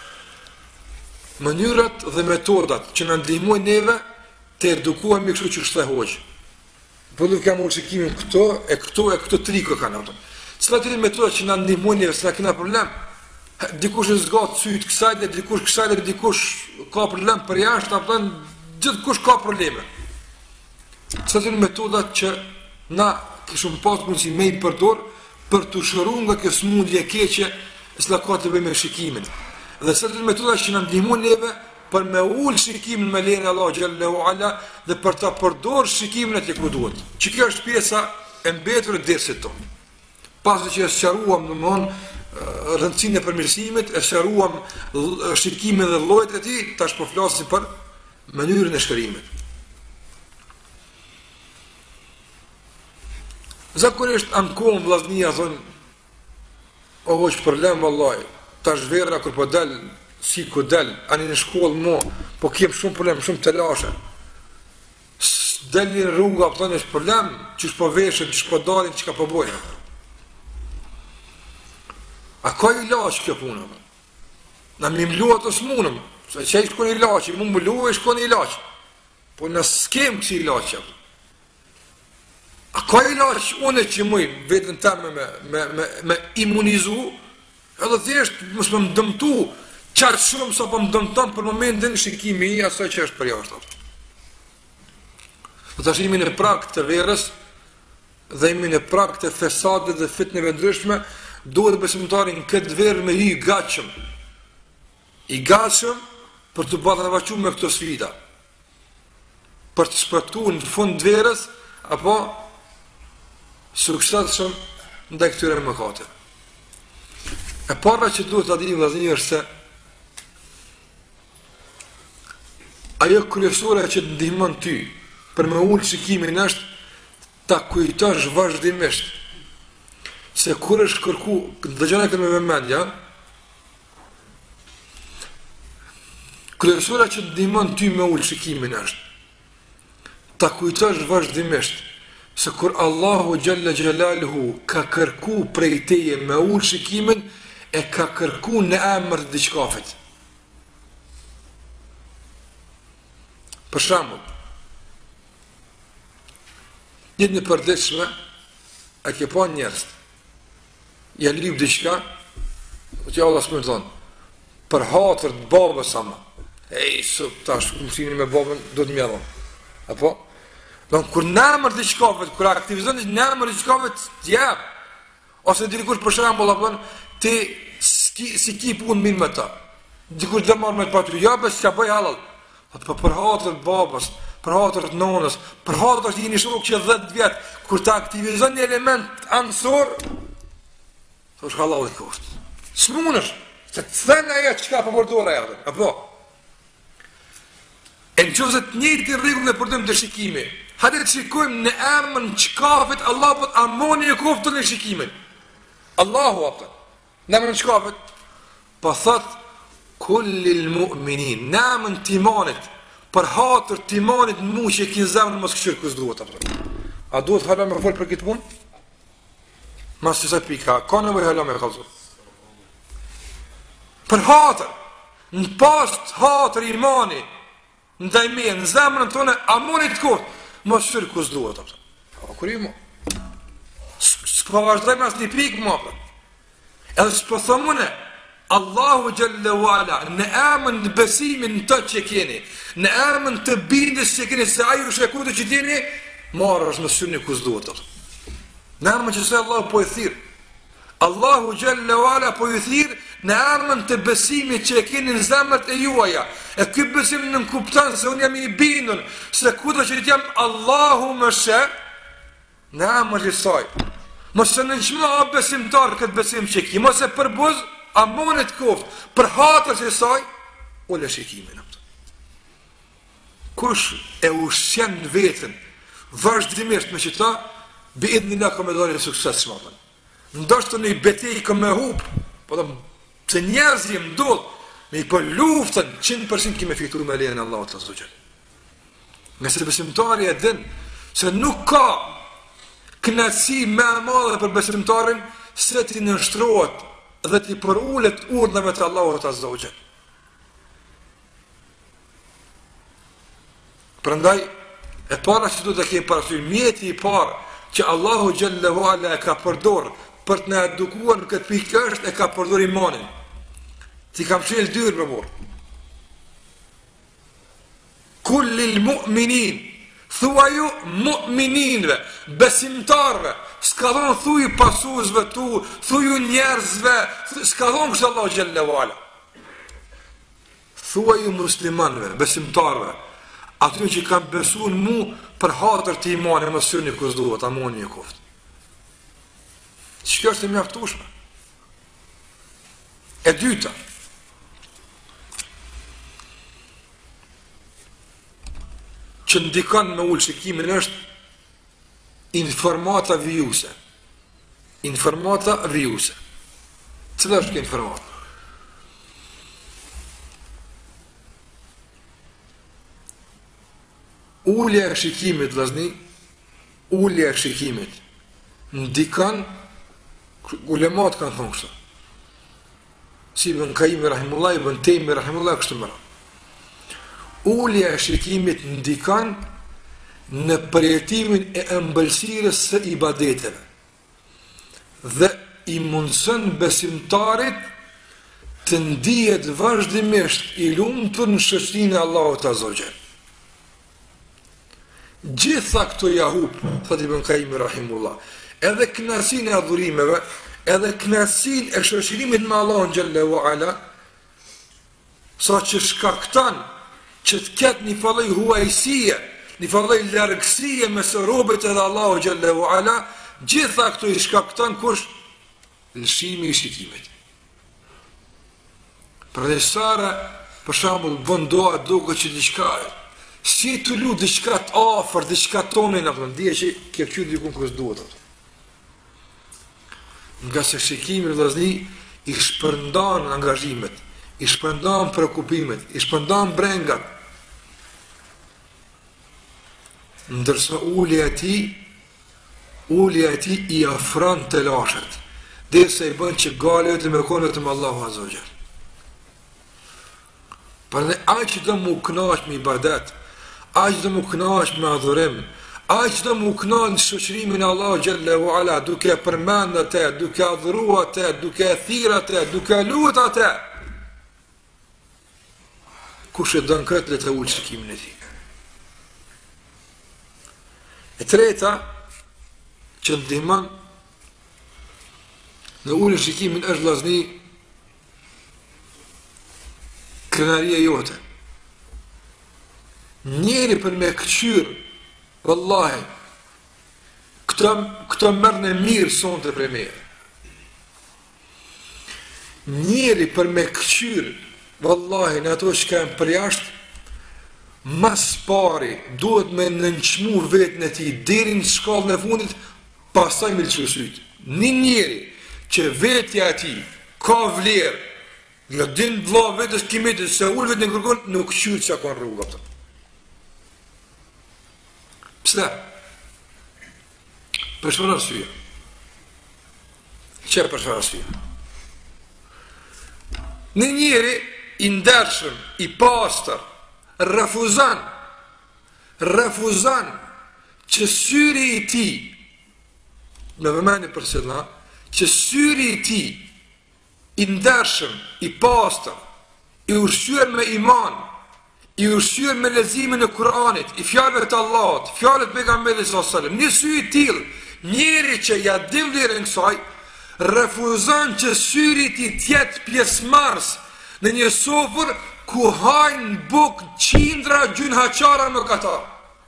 mënyrat dhe metodat që në ndihmojnë neve të edukuemi kështu që shtë e hoqë. Po nuk kam ullë shikimin këto, e këto, e këto triko kanë ato. Cëla të rinë metodat që në ndihmojnë neve, s'na kena problem. Dikush e zgatë sytë kësaj, dhe dikush kësaj, dhe dikush ka problem për jashtë, apëtan, gjithë kush ka probleme. Cëla të rinë metodat që na këshum pas mundësi me i përdor për të shëru nga kësë mundje keqe s'la ka të bëj me shikimin. Dhe sërët metoda që në ndihmon neve për me ullë shikimin me lene Allah Gjallahu Ala dhe për të përdor shikimin e të ku duhet. Që kjo është pjesa e mbetur e dersit tonë. Pasë që e sëqaruam në mënë rëndësin e përmirësimit, e sëqaruam shikimin dhe llojet e ti, ta është përflasin për mënyrën e shkërimit. Zakonisht ankohën vllaznia thonë o hoqë problem vëllaj, ta zhvera kër po del, si ku del, ani në shkollë mo, po kem shumë problem, shumë të lashe. Del një rruga, po të një problem, që shpo veshën, që shpo dalin, që ka po bojnë. A ka i laqë kjo punë? Na mi mlu ato s'munëm, se që i shko një laqë, i mu më lu e shko një laqë. Po në s'kem kësi i laqë. A ka i laqë une që muj, vetën teme me, me, me, me imunizu, edhe thjesht mos më më dëmtu, qartë shumë sa po më dëmton për momentin shikimi i asaj që është për jashtë. Dhe tash jemi në prag të verës, dhe jemi në prag të fesadit dhe fitneve ndryshme, duhet besimtari në këtë verë me hi gatshëm. I gatshëm për të ballafaqur me këto sfida. Për të shpëtuar në fund të verës apo suksesshëm ndaj këtyre mëkateve. E para që duhet ta dimë vëllazëri është se ajo kryesore që të ndihmon ty për me ullë shikimin është ta kujtosh vazhdimisht se kur është kërku, dëgjoni këtë me vëmendje, kryesora që të ndihmon ty me ullë shikimin është ta kujtosh vazhdimisht se kur Allahu Gjalla Gjalaluhu ka kërku prej teje me ullë shikimin, e ka kërku në emër të diçkafit. Për shembull, një në përditshme, a ke pa njerëz, janë lyp diçka, që Allah s'më thonë, për hatër të babës ama, ej, së tash, mësimi me babën, do të mjellon, apo? Don kur nëmër diçka vet, kur aktivizon nëmër diçka vet, jep. Ose dikush për shembull apo ti si si ki punë mirë me ta. Dikush do marr me patru, ja bes çka bëj halal. Po për hatër të babës, për hatër të nonës, për hatër të një shok që dhjetë vjet, kur ta aktivizon një element ansor, thosh halal i kost. S'munësh, se të thënë ajo çka po përdor ajo, apo? E në qëse të njëjtë të rregull në përdojmë të shikimi, hajde të shikojmë në emën qkafet, Allah pot amoni e koftë në shikimin. Allahu apëtë, në emën qkafet, pa thot, kullil mu'minin, në emën timanit, për hatër timanit në mu që e kinë zemën në mos këshirë kësë duhet, apëtë. A duhet hala me folë për këtë punë? Mas që sa pika, ka në vëj hala me kalëzur. Për hatër, në pasht hatër imani, ndaj me, në zemrën tonë, amonit të kort, mos shërë kësë duhet, a kur i mo? S'ka vazhdojmë asë një pikë, mo, edhe s'po thomune, Allahu Gjallahu Ala, në emën në besimin në të që keni, në emën të bindës që keni, se ajru shekutë që keni, marrë është mos shërë një kësë duhet, në emën që se Allahu po e thirë, Allahu Gjallahu Ala po e thirë, në emën të besimit që e keni në zemrat e juaja, e ky besim në nënkuptan se unë jam i bindur se kudo që jam Allahu më shë, në emër të saj. Mos e nënçmo besimtar këtë besim që ki, mos e përbuz amonit koft, për hatër që saj, ule shikimin. Kush e ushqen vetën vazhdimisht me qëta, bi idhni la ka me dojnë e sukses shmatën. Ndashtë në i betej ka me hup, po dhe se njerëzë jem dodh, me i për luftën, cent për cent kime fiktur me lejën Allah të azdo gjellë. Nga se besimtari e din, se nuk ka knatësi me madhe për besimtarin, se ti nështrohet dhe ti për ullet urdhëve të Allah të azdo gjellë. Prandaj, e para që du të kemë parasysh, mjeti i parë që Allahu Gjallahu Ala e ka përdor për të në edukuar në këtë pikë është e ka përdor imanin. Ti kam qelë dyrë për mor. Kullil mu'minin, thua ju mu'mininve, besimtarve, s'ka dhonë thuj pasuzve tu, thuj ju njerëzve, s'ka dhonë kështë Allah Gjallahu Ala. Thua ju muslimanve, besimtarve, aty që kam besu në mu për hatër të imani, më sërni kësë duhet, amoni e koftë. Që kjo është e mjaftushme. E dyta, që ndikon me ullë shikimin është informata vijuse. Informata vijuse. Cëla është kjo informata? Ullja e shikimit, vëzni, ullja e shikimit, ndikon, ulemat kanë thonë kështë. Si Ibn Qayyim rahimullah, Ibn Taymi rahimullah, kështë mëra. Ullja e shikimit ndikon në përjetimin e ëmbëlsirës së ibadeteve dhe i mundësën besimtarit të ndihet vazhdimisht i lumtur në shoqërinë e Allahut Azza wa Jall. Gjitha këto jahup, thot Ibn Qayyim rahimullah, edhe kënaqësinë e adhurimeve, edhe kënaqësinë e shoqërimit me Allahun Xhallahu Ala, sa që shkakton që të ketë një falloj huajësie, një falloj largësie mes robët edhe Allahu Xhallahu Ala, gjitha këto i shkakton kush? Lëshimi i shikimit. Për dhe sara, për shembull, bën doa duke që diçka, si të lu diçka të afër, diçka tonë në vend, dije që ke qenë diku ku s'duhet. Nga se shikimi vëllazni i shpërndan angazhimet, i shpërndan prekupimet, i shpërndan brengat. Ndërsa ulja e tij, ulja e tij i afron të lashet, derisa i bën që gale të me konë të më Allahu Azza wa Jall. Për dhe aj që do mu kënaq me ibadet, aq do më kënaq me adhurim, aq do më kënaq në shoqërimin e Allahu xhallahu ala, duke përmendur atë, duke adhuruar atë, duke thirrur atë, duke lutur atë. Kush e don këtë le të ulë shikimin e tij. E treta që ndihmon në ulë shikimin është vllazni krenaria jote. Njeri për me këqyr, wallahi, këto, këto mërë në mirë sonte për me. Njeri për me këqyr, wallahi, në ato që kemë për jashtë, mas pari, duhet me nënqmu vetën e ti, deri në shkallën e fundit, pasaj me lëqësyt. Një njeri që vetja ti ka vlerë, nga din vla vetës kimetit, se ullë vetë në kërgon, nuk qyrë që ka në rrugë. Pse? Për shpër arsye. Që për shpër arsye? Në njeri i ndershëm, i pastër, refuzan, refuzan që syri i ti, me vëmeni për sëlla, që syri i ti, i ndershëm, i pastër, i ushqyer me iman, i ushqyer me leximin e Kur'anit, i fjalëve të Allahut, fjalët e pejgamberit sallallahu alajhi wasallam. Një sy i tillë, njeri që ja di vlerën kësaj, refuzon që syri i tij të jetë pjesëmarrës në një sofër ku hajnë buk qindra gjynhaqara në katar.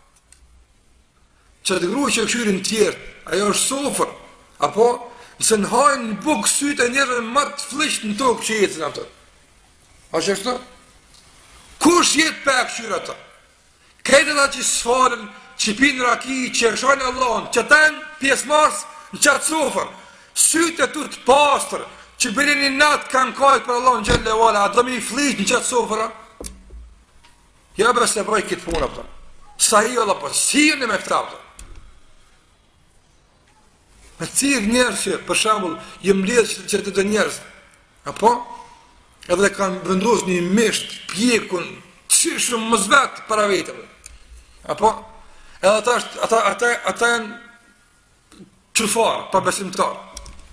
Që të grua që këshyrin tjertë, ajo është sofër, apo nëse në hajnë buk sytë e njerën më të flisht në tokë që jetën atë. A që është të? Kush jetë për e këshyra të? Kajtë dhe që sfarën, që pinë raki, që e shajnë Allahën, që tenë pjesë mars në qatë sofër, sytë e tu të pastër, që bërë një natë kanë kajtë për Allahën gjellë e vala, a do mi flisht në qatë sofëra? Ja bës e bëj këtë punë, për. Sa hi Allah, për, si në me këta, për. Me cilë njerës që, për shambull, jem lidhë që të të njerës, apo? Edhe kanë vendosur një misht, pjekun, që shumë më zvetë para vetëve. Apo? Edhe ata, ata, ata, ata janë qërfarë, pa besimtarë.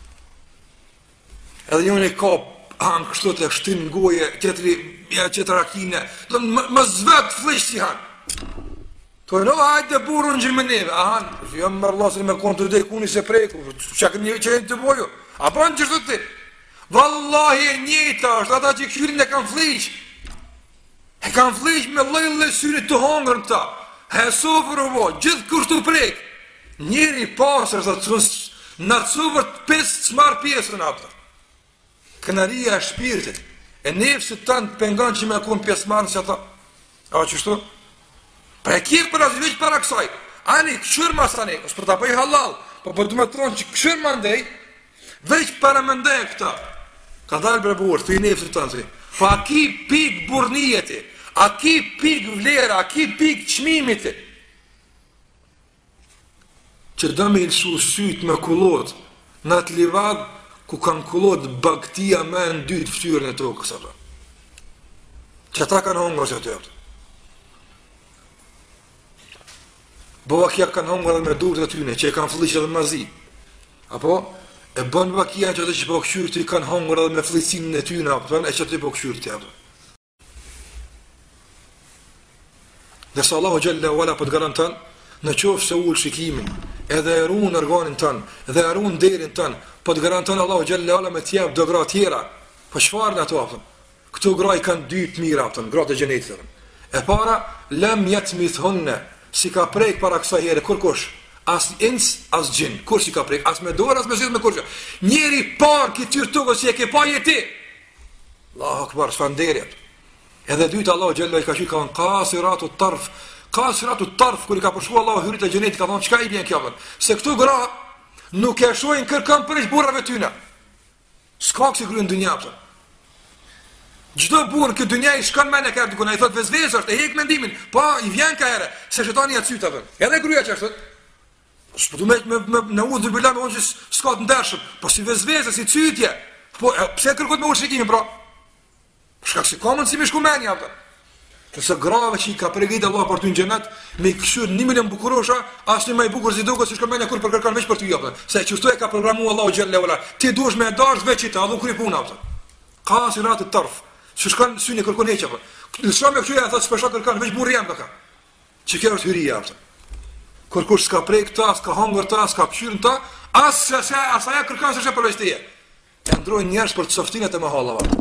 Edhe njën e ka hanë kështu të shtin në goje, qëtëri, ja qëtër akine, më, më zvetë flisht si hanë. To e no, hajde burë në gjimëneve, a hanë, jam më rëllasin me kontër dhe kuni se prejku, që e një qenë të bojo, a banë qështu ti? Wallahi e njëta është, ata që këshyrin e kanë flish, e kanë flish me lejnë dhe syrit të hongër në ta, he sofër u bo, gjithë kështu prejk, njeri pasër, në të sofër të pesë të smarë pjesën atë. Kënaria e shpirtit, e nefësit tanë të pengan që me konë pjesë marën që ata. A qështu? Pra e kjerë për asë veç para kësaj, ani këshur mas tani, është për të apëj halal, po për të me të thonë që këshur më ndej, veç para më ndej këta. Ka dalë bre burë, të i nefësit tanë të ri. Po a ki pik burnijeti, a ki pik vlera, a ki pik qmimiti, që do me ilësu sytë me kulot, në atë livadë, ku kanë kulot baktia me në dytë ftyrën e tokës ato. Që ta kanë hongër që të jeptë. Bëva kja kanë hongër edhe me durët e tyne, që e kanë flish edhe mazi. Apo, e bënë bakia që të që po këshyrë të i kanë hongër edhe me flisinin e tyne, apo, e që të i po këshyrë të jeptë. Dërsa Allahu Gjelle Wala për të garantan, në qofë se ullë shikimin, edhe e runë organin tënë, edhe e runë derin tënë, po të garantonë Allahu Gjelle Ala me t'jep do gra tjera, po shfarë në ato apëtën, këtu gra i kanë dy të mira apëtën, gra të gjenetit apëtën. E para, lem jetë mithonne, si ka prejk para kësa here, kur kush, as ins, as gjin, kur si ka prejk, as me dorë, as me zhjith me kur që. Njeri parë ki tyrë tukë, si e ke pa jeti. Allahu akbar, shfanderi apëtën. Edhe dytë Allahu Gjelle i ka që ka në kasiratu tarf, kasiratu tarf, kër i ka përshku Allahu hyrit e gjenetit, ka thonë, qka i bjen kjo apëtën? Se këtu gra, nuk e shojnë kërkën për ishë burrave tyna. S'ka kësi kërën dënja, pëtër. Gjdo burë këtë dënja i shkën me në kërë dukuna, i thotë vezvez është, e hek mendimin, po i vjen ka ere, se shetani atë sytë, pëtër. Edhe gruja që është, s'pëtu me, me, me në udhë dhërbila me unë që s'ka të ndershëm, po si vezveze, si cytje, po, e, pse kërkot me ushrikimin, pra? Shka kësi komën si me shku menja, pëtër. Nëse grave që i ka pregjitë Allah për ty në xhenet, me këshyr një milion bukurosha, asnjë më i bukur si duket, s'ka më kur për kërkan veç për ty apo. Se çështoj ka programuar Allahu xhalla wala. Ti duhesh me dash veç të, allu kry puna apo. Ka sirat të tarf. Që shkon syni kërkon heq apo. Në shumë këtu ja thotë s'pesha kërkan veç burri jam ka. Çi kjo është hyria apo. Kur kush s'ka prej këta, s'ka hangër ta, s'ka pshyrën ta, as sa as ajo kërkon se është për veçtie. Ja ndrojnë njerëz për të softinat e mahallave.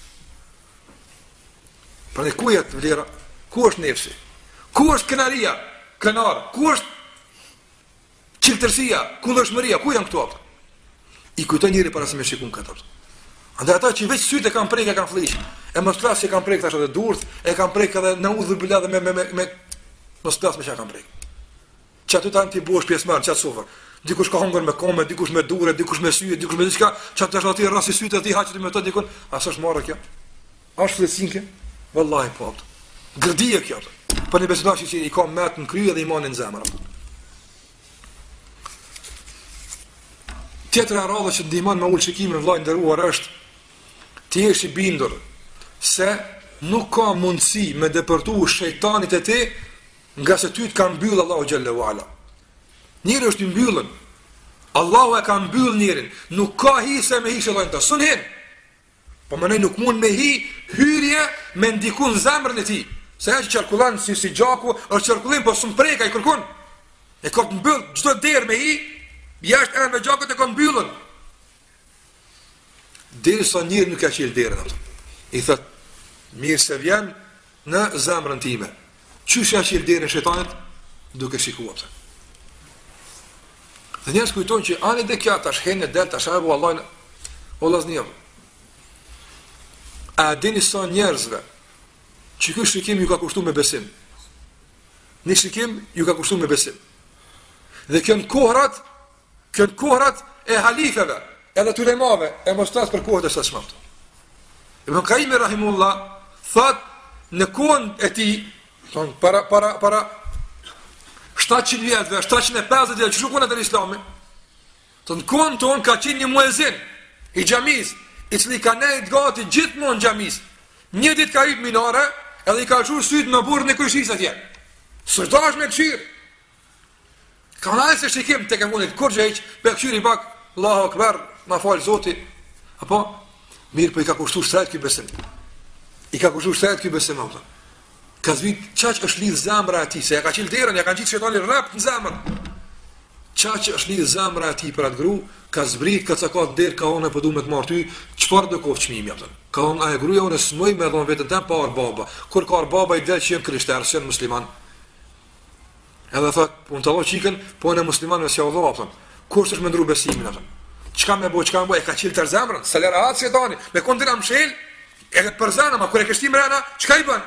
Për ne ku jetë vlera, ku është nefsi, ku është kënaria, kënar, ku është qiltërsia, ku dëshmëria, ku janë këto apë? I kujton njëri para se me shikun këtë apë. Andë ata që veç sytë e kanë prejkë, e kanë flish, e mos klasë që e kanë prejkë tash edhe durth, e kanë prejkë edhe në udhë bila dhe me, me, me, me mos klasë me që e kanë prejkë. Që aty tanë ti bosh pjesë mërë, që atë sofër. Dikush ka hongër me kome, dikush me dure, dikush me syje, dikush me diçka, që atë është ati rrasi sytë, ati haqët i me të dikun, asë është marrë kjo? Ashtë flesinke? Wallahi po. Gërdia kjo. Për një besimtar që i ka met në krye dhe imanin në zemër. Tjetra radhë që ndihmon me ulçikimin vllai nderuar është ti jesh i bindur se nuk ka mundësi me depërtu shejtanit e ti nga se ty të ka mbyll Allahu xhallahu ala. Njëri është i mbyllën. Allahu e ka mbyll njërin. Nuk ka hise me hishe vllajta. Sun hin. Po më ne nuk mund me hi hyrje me ndikun zemrën e ti. Se e që qarkullan si, si gjaku, është qarkullin, po së më preka i kërkun. E ka të mbyll, gjdo derë me hi, jashtë e me gjakët e ka mbyllën. Deri sa njërë nuk e qilë derën. I thët, mirë se vjen në zemrën time. Qysh e qilë derën shetanit? Duke shikua. Dhe njerës kujtojnë që ani dhe kja tash hene del, tash e bu Allah në o laznjevë. A dini sa njerëzve që ky shikim ju ka kushtu me besim. Një shikim ju ka kushtu me besim. Dhe kënë kohrat, kënë kohrat e halifeve, edhe të ulemave, e mos tas për kohët e së shmaftë. Ibn Qayyim rahimullah thot në kohën e tij, thon para para para shtatëqind vjetëve, shtatëqind e pesëdhjetë vjetëve, që shukon atë Islami. Thon kohën ton ka qenë një muezin i xhamisë, i cili ka nejt gati gjithmonë xhamis. Një ditë ka hip minare, edhe i ka çuar syt në burrin e kryqëzisë atje. Sërdash me këshir. Ka nëse se shikim tek e fundit kur gjej, pe këshiri bak, Allahu Akbar, na fal Zoti. Apo mirë, po i ka kushtuar shtrejt ky besim. I ka kushtuar shtrejt ky besim apo. Ka zvit çaq është lidh zemra e tij, se ja ka qil derën, ja ka gjithë shejtani rrap në zemër. Çaq është lidh zemra e tij për atë gru, ka zbrit, ka cakat der, ka onë po duhet të marr ty, çfarë do kohë çmimi apo. Ka onë ai gruaja unë smoj me dhon vetën tan pa or baba. Kur ka or baba i del që janë krishterë, janë musliman. Edhe thot, po të Allah qikën, po në muslimanëve si Allah apo. Kush është me ndru besimin apo. Çka më bëj, çka më bëj, e ka qil tër zemrën, sa lera atë shejtani, me kontra mshel, e ka përzana, ma kur e kështim rana, çka i bën?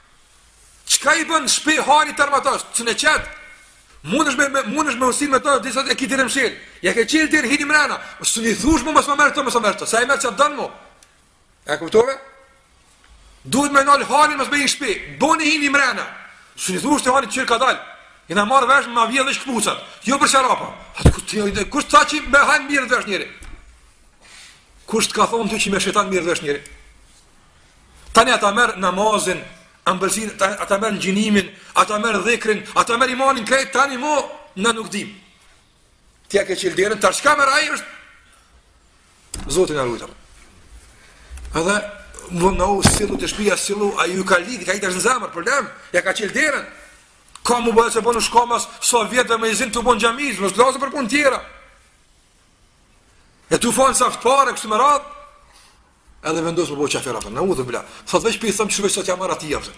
Çka i bën shpe hani tërmatos, çnë çat. Mundesh me mundesh me usin me to disa e kitin e mshel. Ja ke qil dir hinim rana. S'u i thush më mos më merr to, mos më merr to. Sa i merr çat don mo. E kuptove? Duhet me nal hanin mos bëj shpe. Boni hinim rana. S'u i thush te hani çel ka dal. I na marr vesh ma vjedh dhe shkpucat. Jo për çarapa. Atë ku ti ide kush tha që me han mirë vesh njëri. Kush të ka thonë ty që me shejtan mirë vesh njëri. Tani ata merr namazin, ambëlsin, ata merr gjinimin, ata merr dhikrin, ata merr imanin krejt tani mo na nuk dim. Ti ja ke qel derën, tash ka merr ai është Zoti na ruaj. Edhe vonë u sillu të shtëpia, sillu ai u ka lidh, ka i tash në zemër, problem, ja ka qel derën. Ka mu bëhet se po në shkamas sa vjetëve me izin të bon gjamiz, mos lasë për punë tjera. E tu falë sa pare, kështë më radhë, edhe vendosë për bo qafera, në u dhe bila. Thot veç për i thëmë që shvej sot jam arati jafë.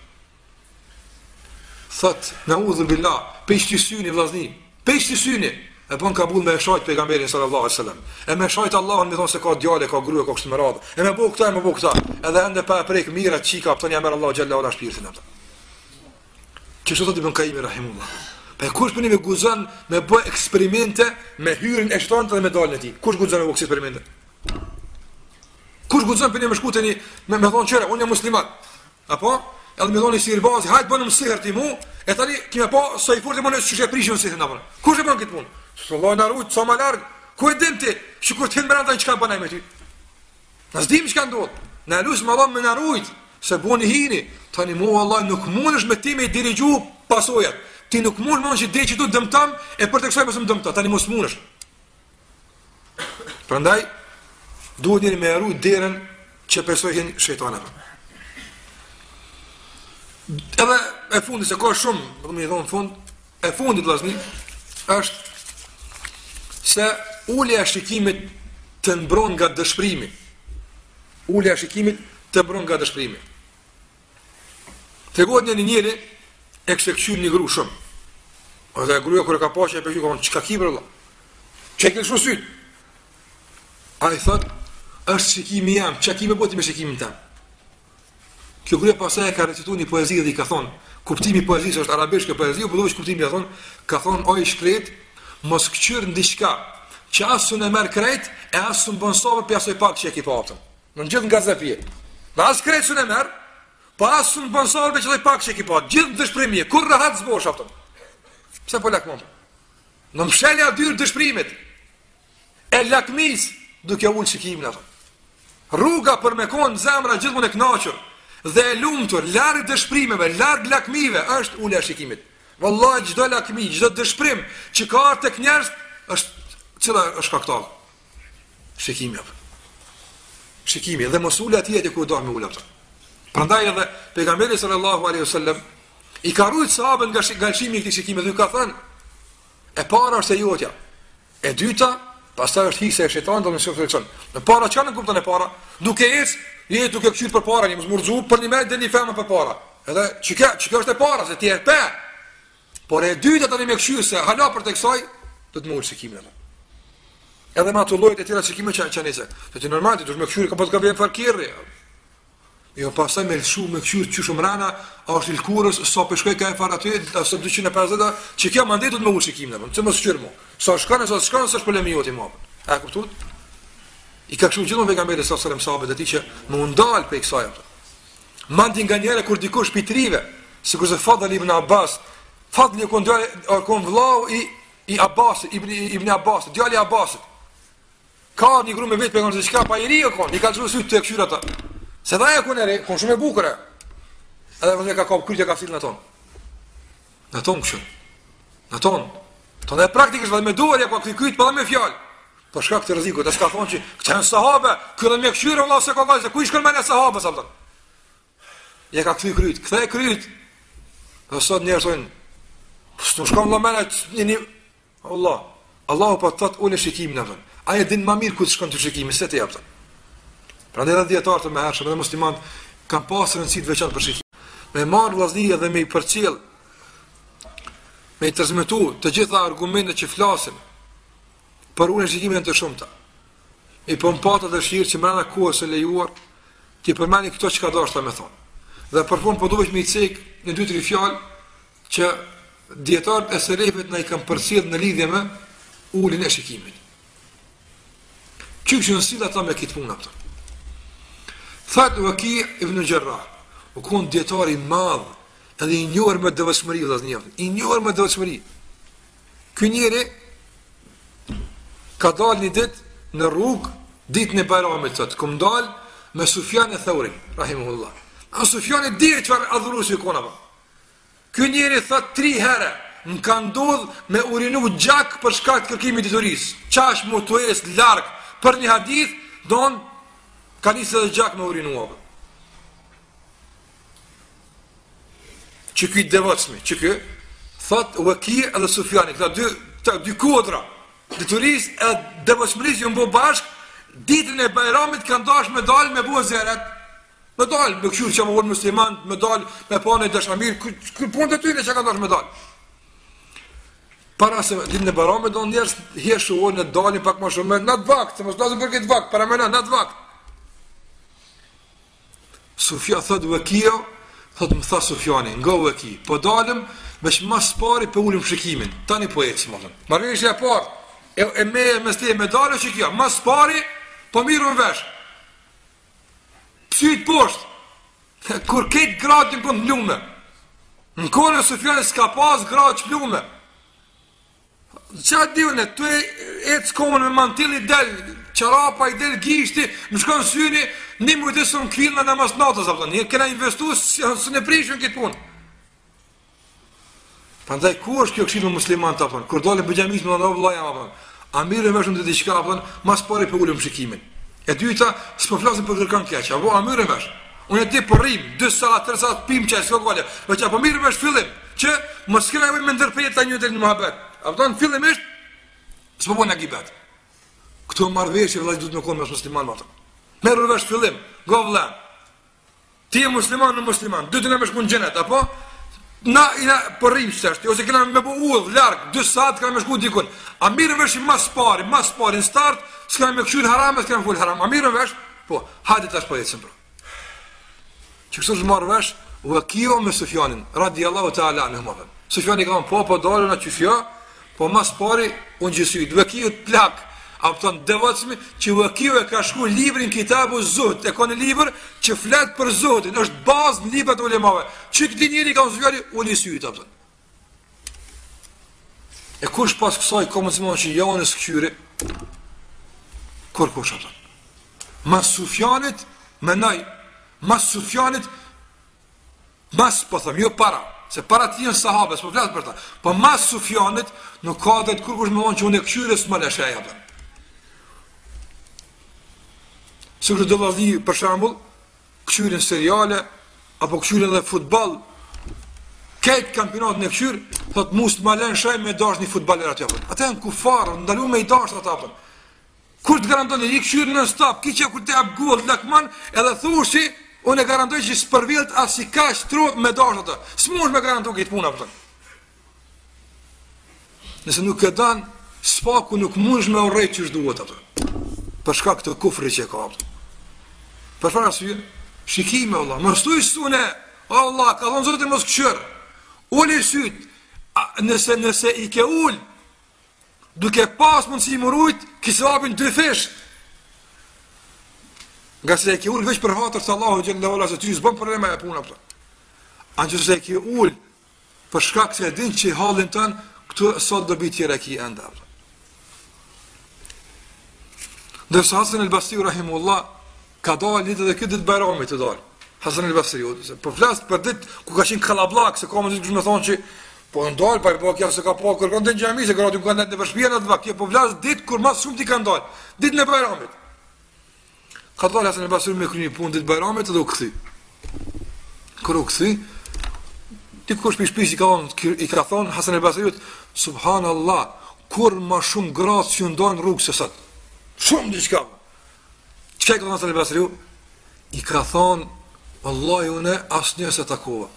Thot, në u dhe bila, pesh të syni, vlazni, pesh të syni, e bon kabul me shajt pejgamberin sallallahu alaihi wasallam. E me shajt Allahun me thonë se ka djale, ka grua, ka kështë më radhë. E me bo këta, e me bo këta. Edhe ende pa e prejkë mira, qika, pëtën jam e Allah gjalla ola shpirtin e që shtë të Ibn Qayyim rahimullah. Pa e kush për një me guzën me bëj eksperimente me hyrin e shtonët dhe me dalën e ti? Kush guzën me bëj eksperimente? Kush guzën për një me shkute një me, me thonë qëre, unë jam muslimat. Apo? Edhe me thonë një sirbazi, hajtë bënë më siher ti mu, e tani kime po, sa i furti më nësë që shë e prishë më siher në përë. Kush e bënë këtë punë? Së Allah në rujtë, sa ma largë, ku e dim ti? Që kur t'hin mëranda një që ka bënaj me ty? Nësë dim që ka ndodhë. Në lusë më Allah me në rujtë. se boni hini, tani mu Allah nuk mundesh me ti me i dirigju pasojat. Ti nuk mund më që dhe që du dëmtam, e për të kësaj mësë më dëmta, tani mos mundesh. Prandaj, duhet njëri me eru derën që pesojhin shejtaneve. Edhe e fundi, se ka shumë, më dhëmë i thonë fund, e fundit vllazni, është se ulja e shikimit të mbron nga dëshprimi. Ulja e shikimit të mbron nga dëshprimi. Tregohet një njëri e kështë e këqyr një gru shumë. Ose e gruja kër e ka pa që e përqyr, ka thonë, që ka ki për Allah? Që e këtë shumë sytë? A i thot, është shikimi jam, që ki me boti me shikimin tam? Kjo gruja pasaj e ka recitu një poezi dhe i ka thonë, kuptimi poezisë është arabishke poezi, u përdojsh kuptimi e thonë, ka thonë, oj shkret, mos këqyr në diçka, që asë në merë krejt, e asë në bënsovër për asoj pak që e ki pa apëtën. Në në gjithë nga zepje. Në asë krejt së në merë, pa asë në bënsovër për që asoj pak që e ki pa, gjithë në dëshprimje, kur rahat zbosh apëtën. Pse po lakmon? Në mshelja dyrë dëshprimit, e lakmis, duke ullë shikimin ato. Rruga për me konë zemra gjithmonë e knaqër dhe e lumtur, larg dëshprimeve, larg lakmive, është ulja e shikimit. Vallahi çdo lakmi, çdo dëshprim që ka tek njerëz është cila është shkaktar. Shikimi. Shikimi dhe mos ulë atje ku do me ulë ato. Prandaj edhe pejgamberi sallallahu alaihi wasallam i ka rujt sahabën nga galshimi i këtij shikimi dhe ka thënë: e para është e jotja. E dyta pastaj është hise e shejtanit do të shofrëçon. Në para çka në kupton e para, duke ecë, je duke qyr për para, një mos murxu për një mëdë deni femë për para. Edhe çka çka është e para se ti e pe. Por e dyta tani me këshyr se hala për tek saj do të mund shikimin atë. Edhe me ato llojet e tjera shikime që që nëse. Se ti normal ti duhet me këshyr ka pas ka vjen farkirri. Jo pastaj me lshu me këshyr çu shumë rana, është il kurës sa po shkoj ka e far aty, ose dyqind e pesëdhjetë, që kjo mandej do të më ul shikimin atë. Çe mos shqyr mo. Sa shkon sa shkon sa problemi joti më. A kuptuat? I ka kështu gjithmonë pejgamberi sallallahu alajhi wasallam sahabët e tij që më undal pe kësaj atë. Mandi nga njëra kur dikush pitrive, sikur se Fadl ibn Abbas, Fadl i kondoi kon vllau i i Abbasit, ibn ibn Abbas, djali i Abbasit. Ka një grup me vetë pejgamberi se çka pa i ri kon, i ka thënë sy të këshyr ata. Se dha e kon ere, kon shumë e bukur. Edhe vetë ka kap krytja ka fill në ton. Në ton kështu. Në ton. Tonë e praktikisht vetëm me duar ja ka kryt pa me fjalë. Po shkak të rrezikut, as ka thonë që këta janë sahabe, këto me këshyr vëllai se ka vajzë, ku i shkon me sahabe sa vëllai. Ja ka kthy kryt, kthej kryt. Do sot njerëz thonë, s'u shkon vëllai me një Allah. Allahu po thot ulë shikimin atë. Ai e din më mirë ku të shkon të shikimi se ti atë. Prandaj edhe dietar të mëhershëm dhe muslimanët kanë pasur rëndësi të veçantë për shikimin. Me marr vllaznia dhe me i përcjell, me i transmetu të gjitha argumentet që flasin për unë shikimin të shumta. I pompata dëshirë që mbrana kohës së lejuar ti përmani këto që ka dashur me thonë. Dhe për fund po duhet me i cek në dy tre fjalë që dietarët e selefit na i kanë përcjellë në lidhje me uljen e shikimit. Çu që nësit ata me këtë punë ato. Thot Waki ibn Jarrah, u kon dietar i madh, edhe i njohur me devotshmëri vëllaznia, i njohur me devotshmëri. Ky njeri ka dalë një ditë në rrugë, ditën e Bayramit, thot, kum dal me Sufjan e Thaurin, rahimahullah. A Sufjani di çfarë adhuruesi kona. Ky njeri thot tri herë më ka ndodh me urinu gjak për shkak të kërkimit të diturisë. Çash mutues larg për një hadith don ka nisë dhe gjak me urinuave. Që ky devotshmi, që ky thot Waki edhe Sufjani, këta dy të dy kodra, diturisë e devotshmërisë ju mbo bashk, ditën e Bayramit kanë dashur me dal me bua zeret. Me dal, me këshur që më vonë musliman, me dal, me panë e dashamir, kërë punë të tyre që kanë dashur me dal. Para se ditën e Bayramit do njerëz heshu në dalin pak më shumë në atë vakt, se mos lazëm për këtë vakt, para më në atë vakt. Sufja thot Wakia, thot më tha Sufjani, nga Waki, po dalëm veç mas pari për ullim shikimin. Tani po ecë, më thënë. Marrëveshja e parë, e, e me me ste me dalë që kjo, mas pari, po mirë më vesh. Psyt poshtë, kur këtë gratë në këndë plume. Në kone Sufjani s'ka pas gratë që plume. Qa divne, tu e ecë komën me mantilli del, qarapa, i del gishti, më shkon syni, një mujtë e sënë kvillë në namaz natës, apëton, një kena investu, së në prishën këtë punë. Prandaj ku është kjo këshill me musliman ta thon? Kur dalën për xhamis me ndonjë vllaj apo. A mirë më shumë të diçka apo mas pore për ulëm shikimin. E dyta, s'po flasim për kërkan keq, apo a mirë më. Unë di po rrim dy sa tre sa pim çaj s'ka gole. Po çka po mirë më fillim që mos kena më ndërpjet ta një del në mohabet. Apo don fillimisht s'po bën agibet. Këto marrëveshje vllai duhet të qenë me musliman ato. Merr vesh fillim, govlla. Ti je musliman në musliman, dy të na më shkon xhenet apo na ina po rrim çështë, ose kena me bu udh larg, dy saat kanë më shku dikun. A mirë vesh mas pari, mas pari në start, s'kam më kshyr haram, s'kam fol haram. A mirë vesh? Po, hajde tash po ecim bro. Që kështu të marrë vesh, Wakiu me Sufjanin, radiallahu ta'ala anhu. Sufjani ka po po dalën aty fjo, po mas pari unë gjësyt. Wakiu të plak, a pëton devotshmi që Wakiu e ka shku librin Kitabu Zuhd, e ka në libër që flet për Zuhdin, është bazë në librat e ulemave. Që këti njeri ka në Sufjani, unë i syt, a pëton. E kush pas kësaj ka mësimon që janë në skëqyri? Kur kush, a pëton. Mas Sufjanit, menaj, mas Sufjanit, mas, po thëm, jo para, se para ti janë sahabes, po flasë për ta, po mas Sufjanit, nuk ka dhe të kur kush më vonë që unë e këqyri së më lesheja, pëton. Së kërë do vazhdi, për shambull, këqyrin seriale, apo këqyrin dhe futbal, këtë kampionat në këqyr, thot mus të malen shaj me dash një futbaler atë japën. Ata janë kufarë, ndalu me i dash atë japën. Kur të garantoni, i këqyrin në stop, ki që kur të jap gol, lakman, edhe thushi, unë e garantoj që së përvilt as i ka shtru me dash atë. Së mund me garantu këtë puna, pëtën. Nëse nuk e dan, spaku nuk mund me urejt që shduhet atë. Përshka këtë kufri që e ka apë. Për farë asyje, shikime Allah, më stu i sune, Allah, ka thonë zotë e mos këqër, ullë i sytë, nëse, nëse i ke ullë, duke pas mundë si i mërujt, kisë apin dy fish. Nga se i ke ullë veç për hatër të Allahu gjellë dhe ola, se ty zbën problema e puna pëtë. Anë që se i ke ullë, për shka këtë e din që i halin tënë, këtu sot dobi tjera ki enda pëtë. Dërsa Hasan el-Basri rahimullah ka dalë ditë dhe këtë ditë Bajramit të dalë. Hasan el-Basri, po flas për ditë ku ka qenë kallabllak, se ka më ditë më thonë që po ndal pa po kjo se ka pa kërkon në xhami, se gratë kanë në përshpia në vakt, po flas ditë kur më shumë ti kanë dalë. Ditën e Bajramit. Ka dalë Hasan el-Basri me kryeni punë ditë Bajramit dhe u kthi. Kur u kthi, ti kush më shpisi ka thonë i ka thonë Hasan el-Basri, subhanallah, kur më shumë gratë që ndon rrugë se sot. Shumë diçka. Çka ka thonë Hasan el-Basri? I ka thonë, wallahi unë asnjë se takova.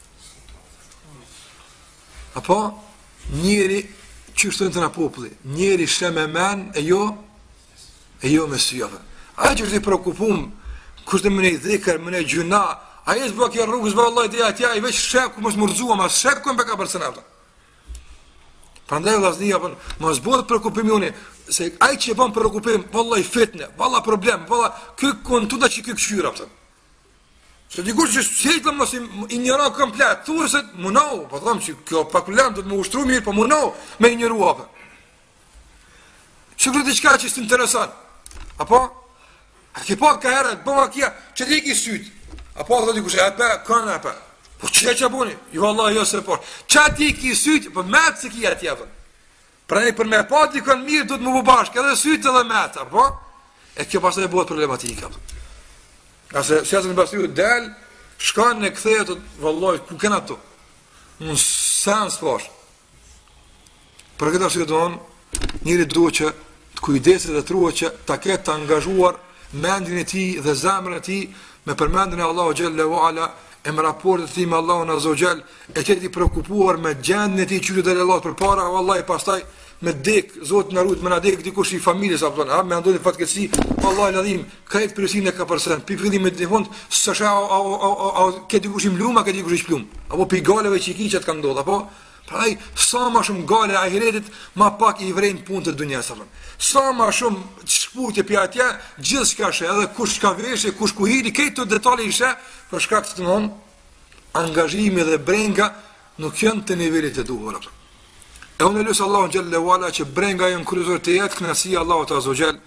Apo njëri që shtojnë të në populli, njëri shë me men e jo, e jo me syjave. A që është i prokupum, kështë më ne i dhikër, më ne i gjuna, a jesë bëk e rrugës, bë Allah i dhe atja, i veç shek ku më smërzua, ma shek ku më beka për sënavta. Prandaj vllazni apo mos bëhet preokupim unë se ai që bën preokupim, vallahi fitne, vallahi problem, vallahi ky kontuda që ky këshyra apo. Se dikush që sjellë mos i njëra komplet, thuaj se mundo, po them që kjo pa problem do të më ushtru mirë, po mundo me njëru apo. Shikoj diçka që është interesant. Apo a ke pa ka herë bëma kia, çe di ki syt. Apo do dikush e pa kanë apo. Po që që buni? Jo Allah, jo se por. Qa ti ki sytë, për metë se ki ati jepën. Pra ne për me pa të kanë mirë, du të më bu bashkë, edhe sytë edhe metë, po? E kjo pas e bëhet problematika. Ase, si asë në basiu, del, shkanë në këthejet, vëlloj, ku kena të? Në sens pash. Për këtë ashtë këtë donë, njëri duhe që të kujdesit dhe të ruhe që ta ketë të angazhuar mendin e ti dhe zemrën e ti me përmendin e Allahu Gjelle wa Ala, e më raportet ti me Allahun Azza wa Jall, e qëti preokupuar me gjendën e ti qyri dhe lelat për para, vallahi pastaj me dek, zotë në rrujt, me në dek dikush i familjes, apëton, ha, me ndoni fatkeci, vallahi ladhim, ka jetë përësin e ka përsen, pi fillim me të fund, së shë, ke dikush i mluma, ke dikush i shplum, apo pi galeve që i ki që të kanë ndodh, apo, praj, sa ma shumë gale ahiretit, ma pak i vrejnë punë të dunjas, apëton, sa ma shumë shputje pi atje, gjithë shka shë, edhe kush shka vreshe, kush ku hiri, kejtë të detale i shë, për shkak të thonë, angazhimi dhe brenga nuk janë të nivelit e duhur. E unë lusë Allahun Gjelle Wala që brenga janë kryesor të jetë, kënaqësia Allahut Azza wa Jall,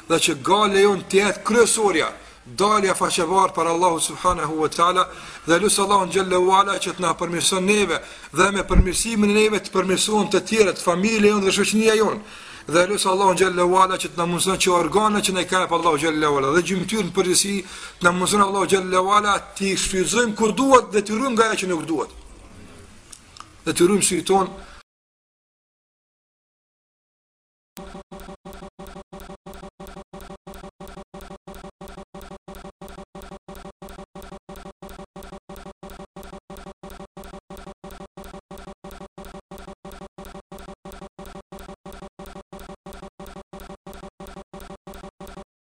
dhe që gale jonë të jetë kryesorja, dalja faqevar për Allahu subhanahu wa taala, dhe lutë Allahun xhallahu ala që të na përmirëson neve dhe me përmirësimin e neve të përmirësojnë të tjerët, familja jonë dhe shoqënia jonë. Dhe lutë Allahun xhallahu ala që të na mundëson që organet që ne ka pa Allahu xhallahu ala dhe gjymtyrën përgjithësi të na mundëson Allahu xhallahu ala të shfrytëzojmë kur duhet dhe të rrym nga ajo që nuk duhet. Dhe të rrym sy ton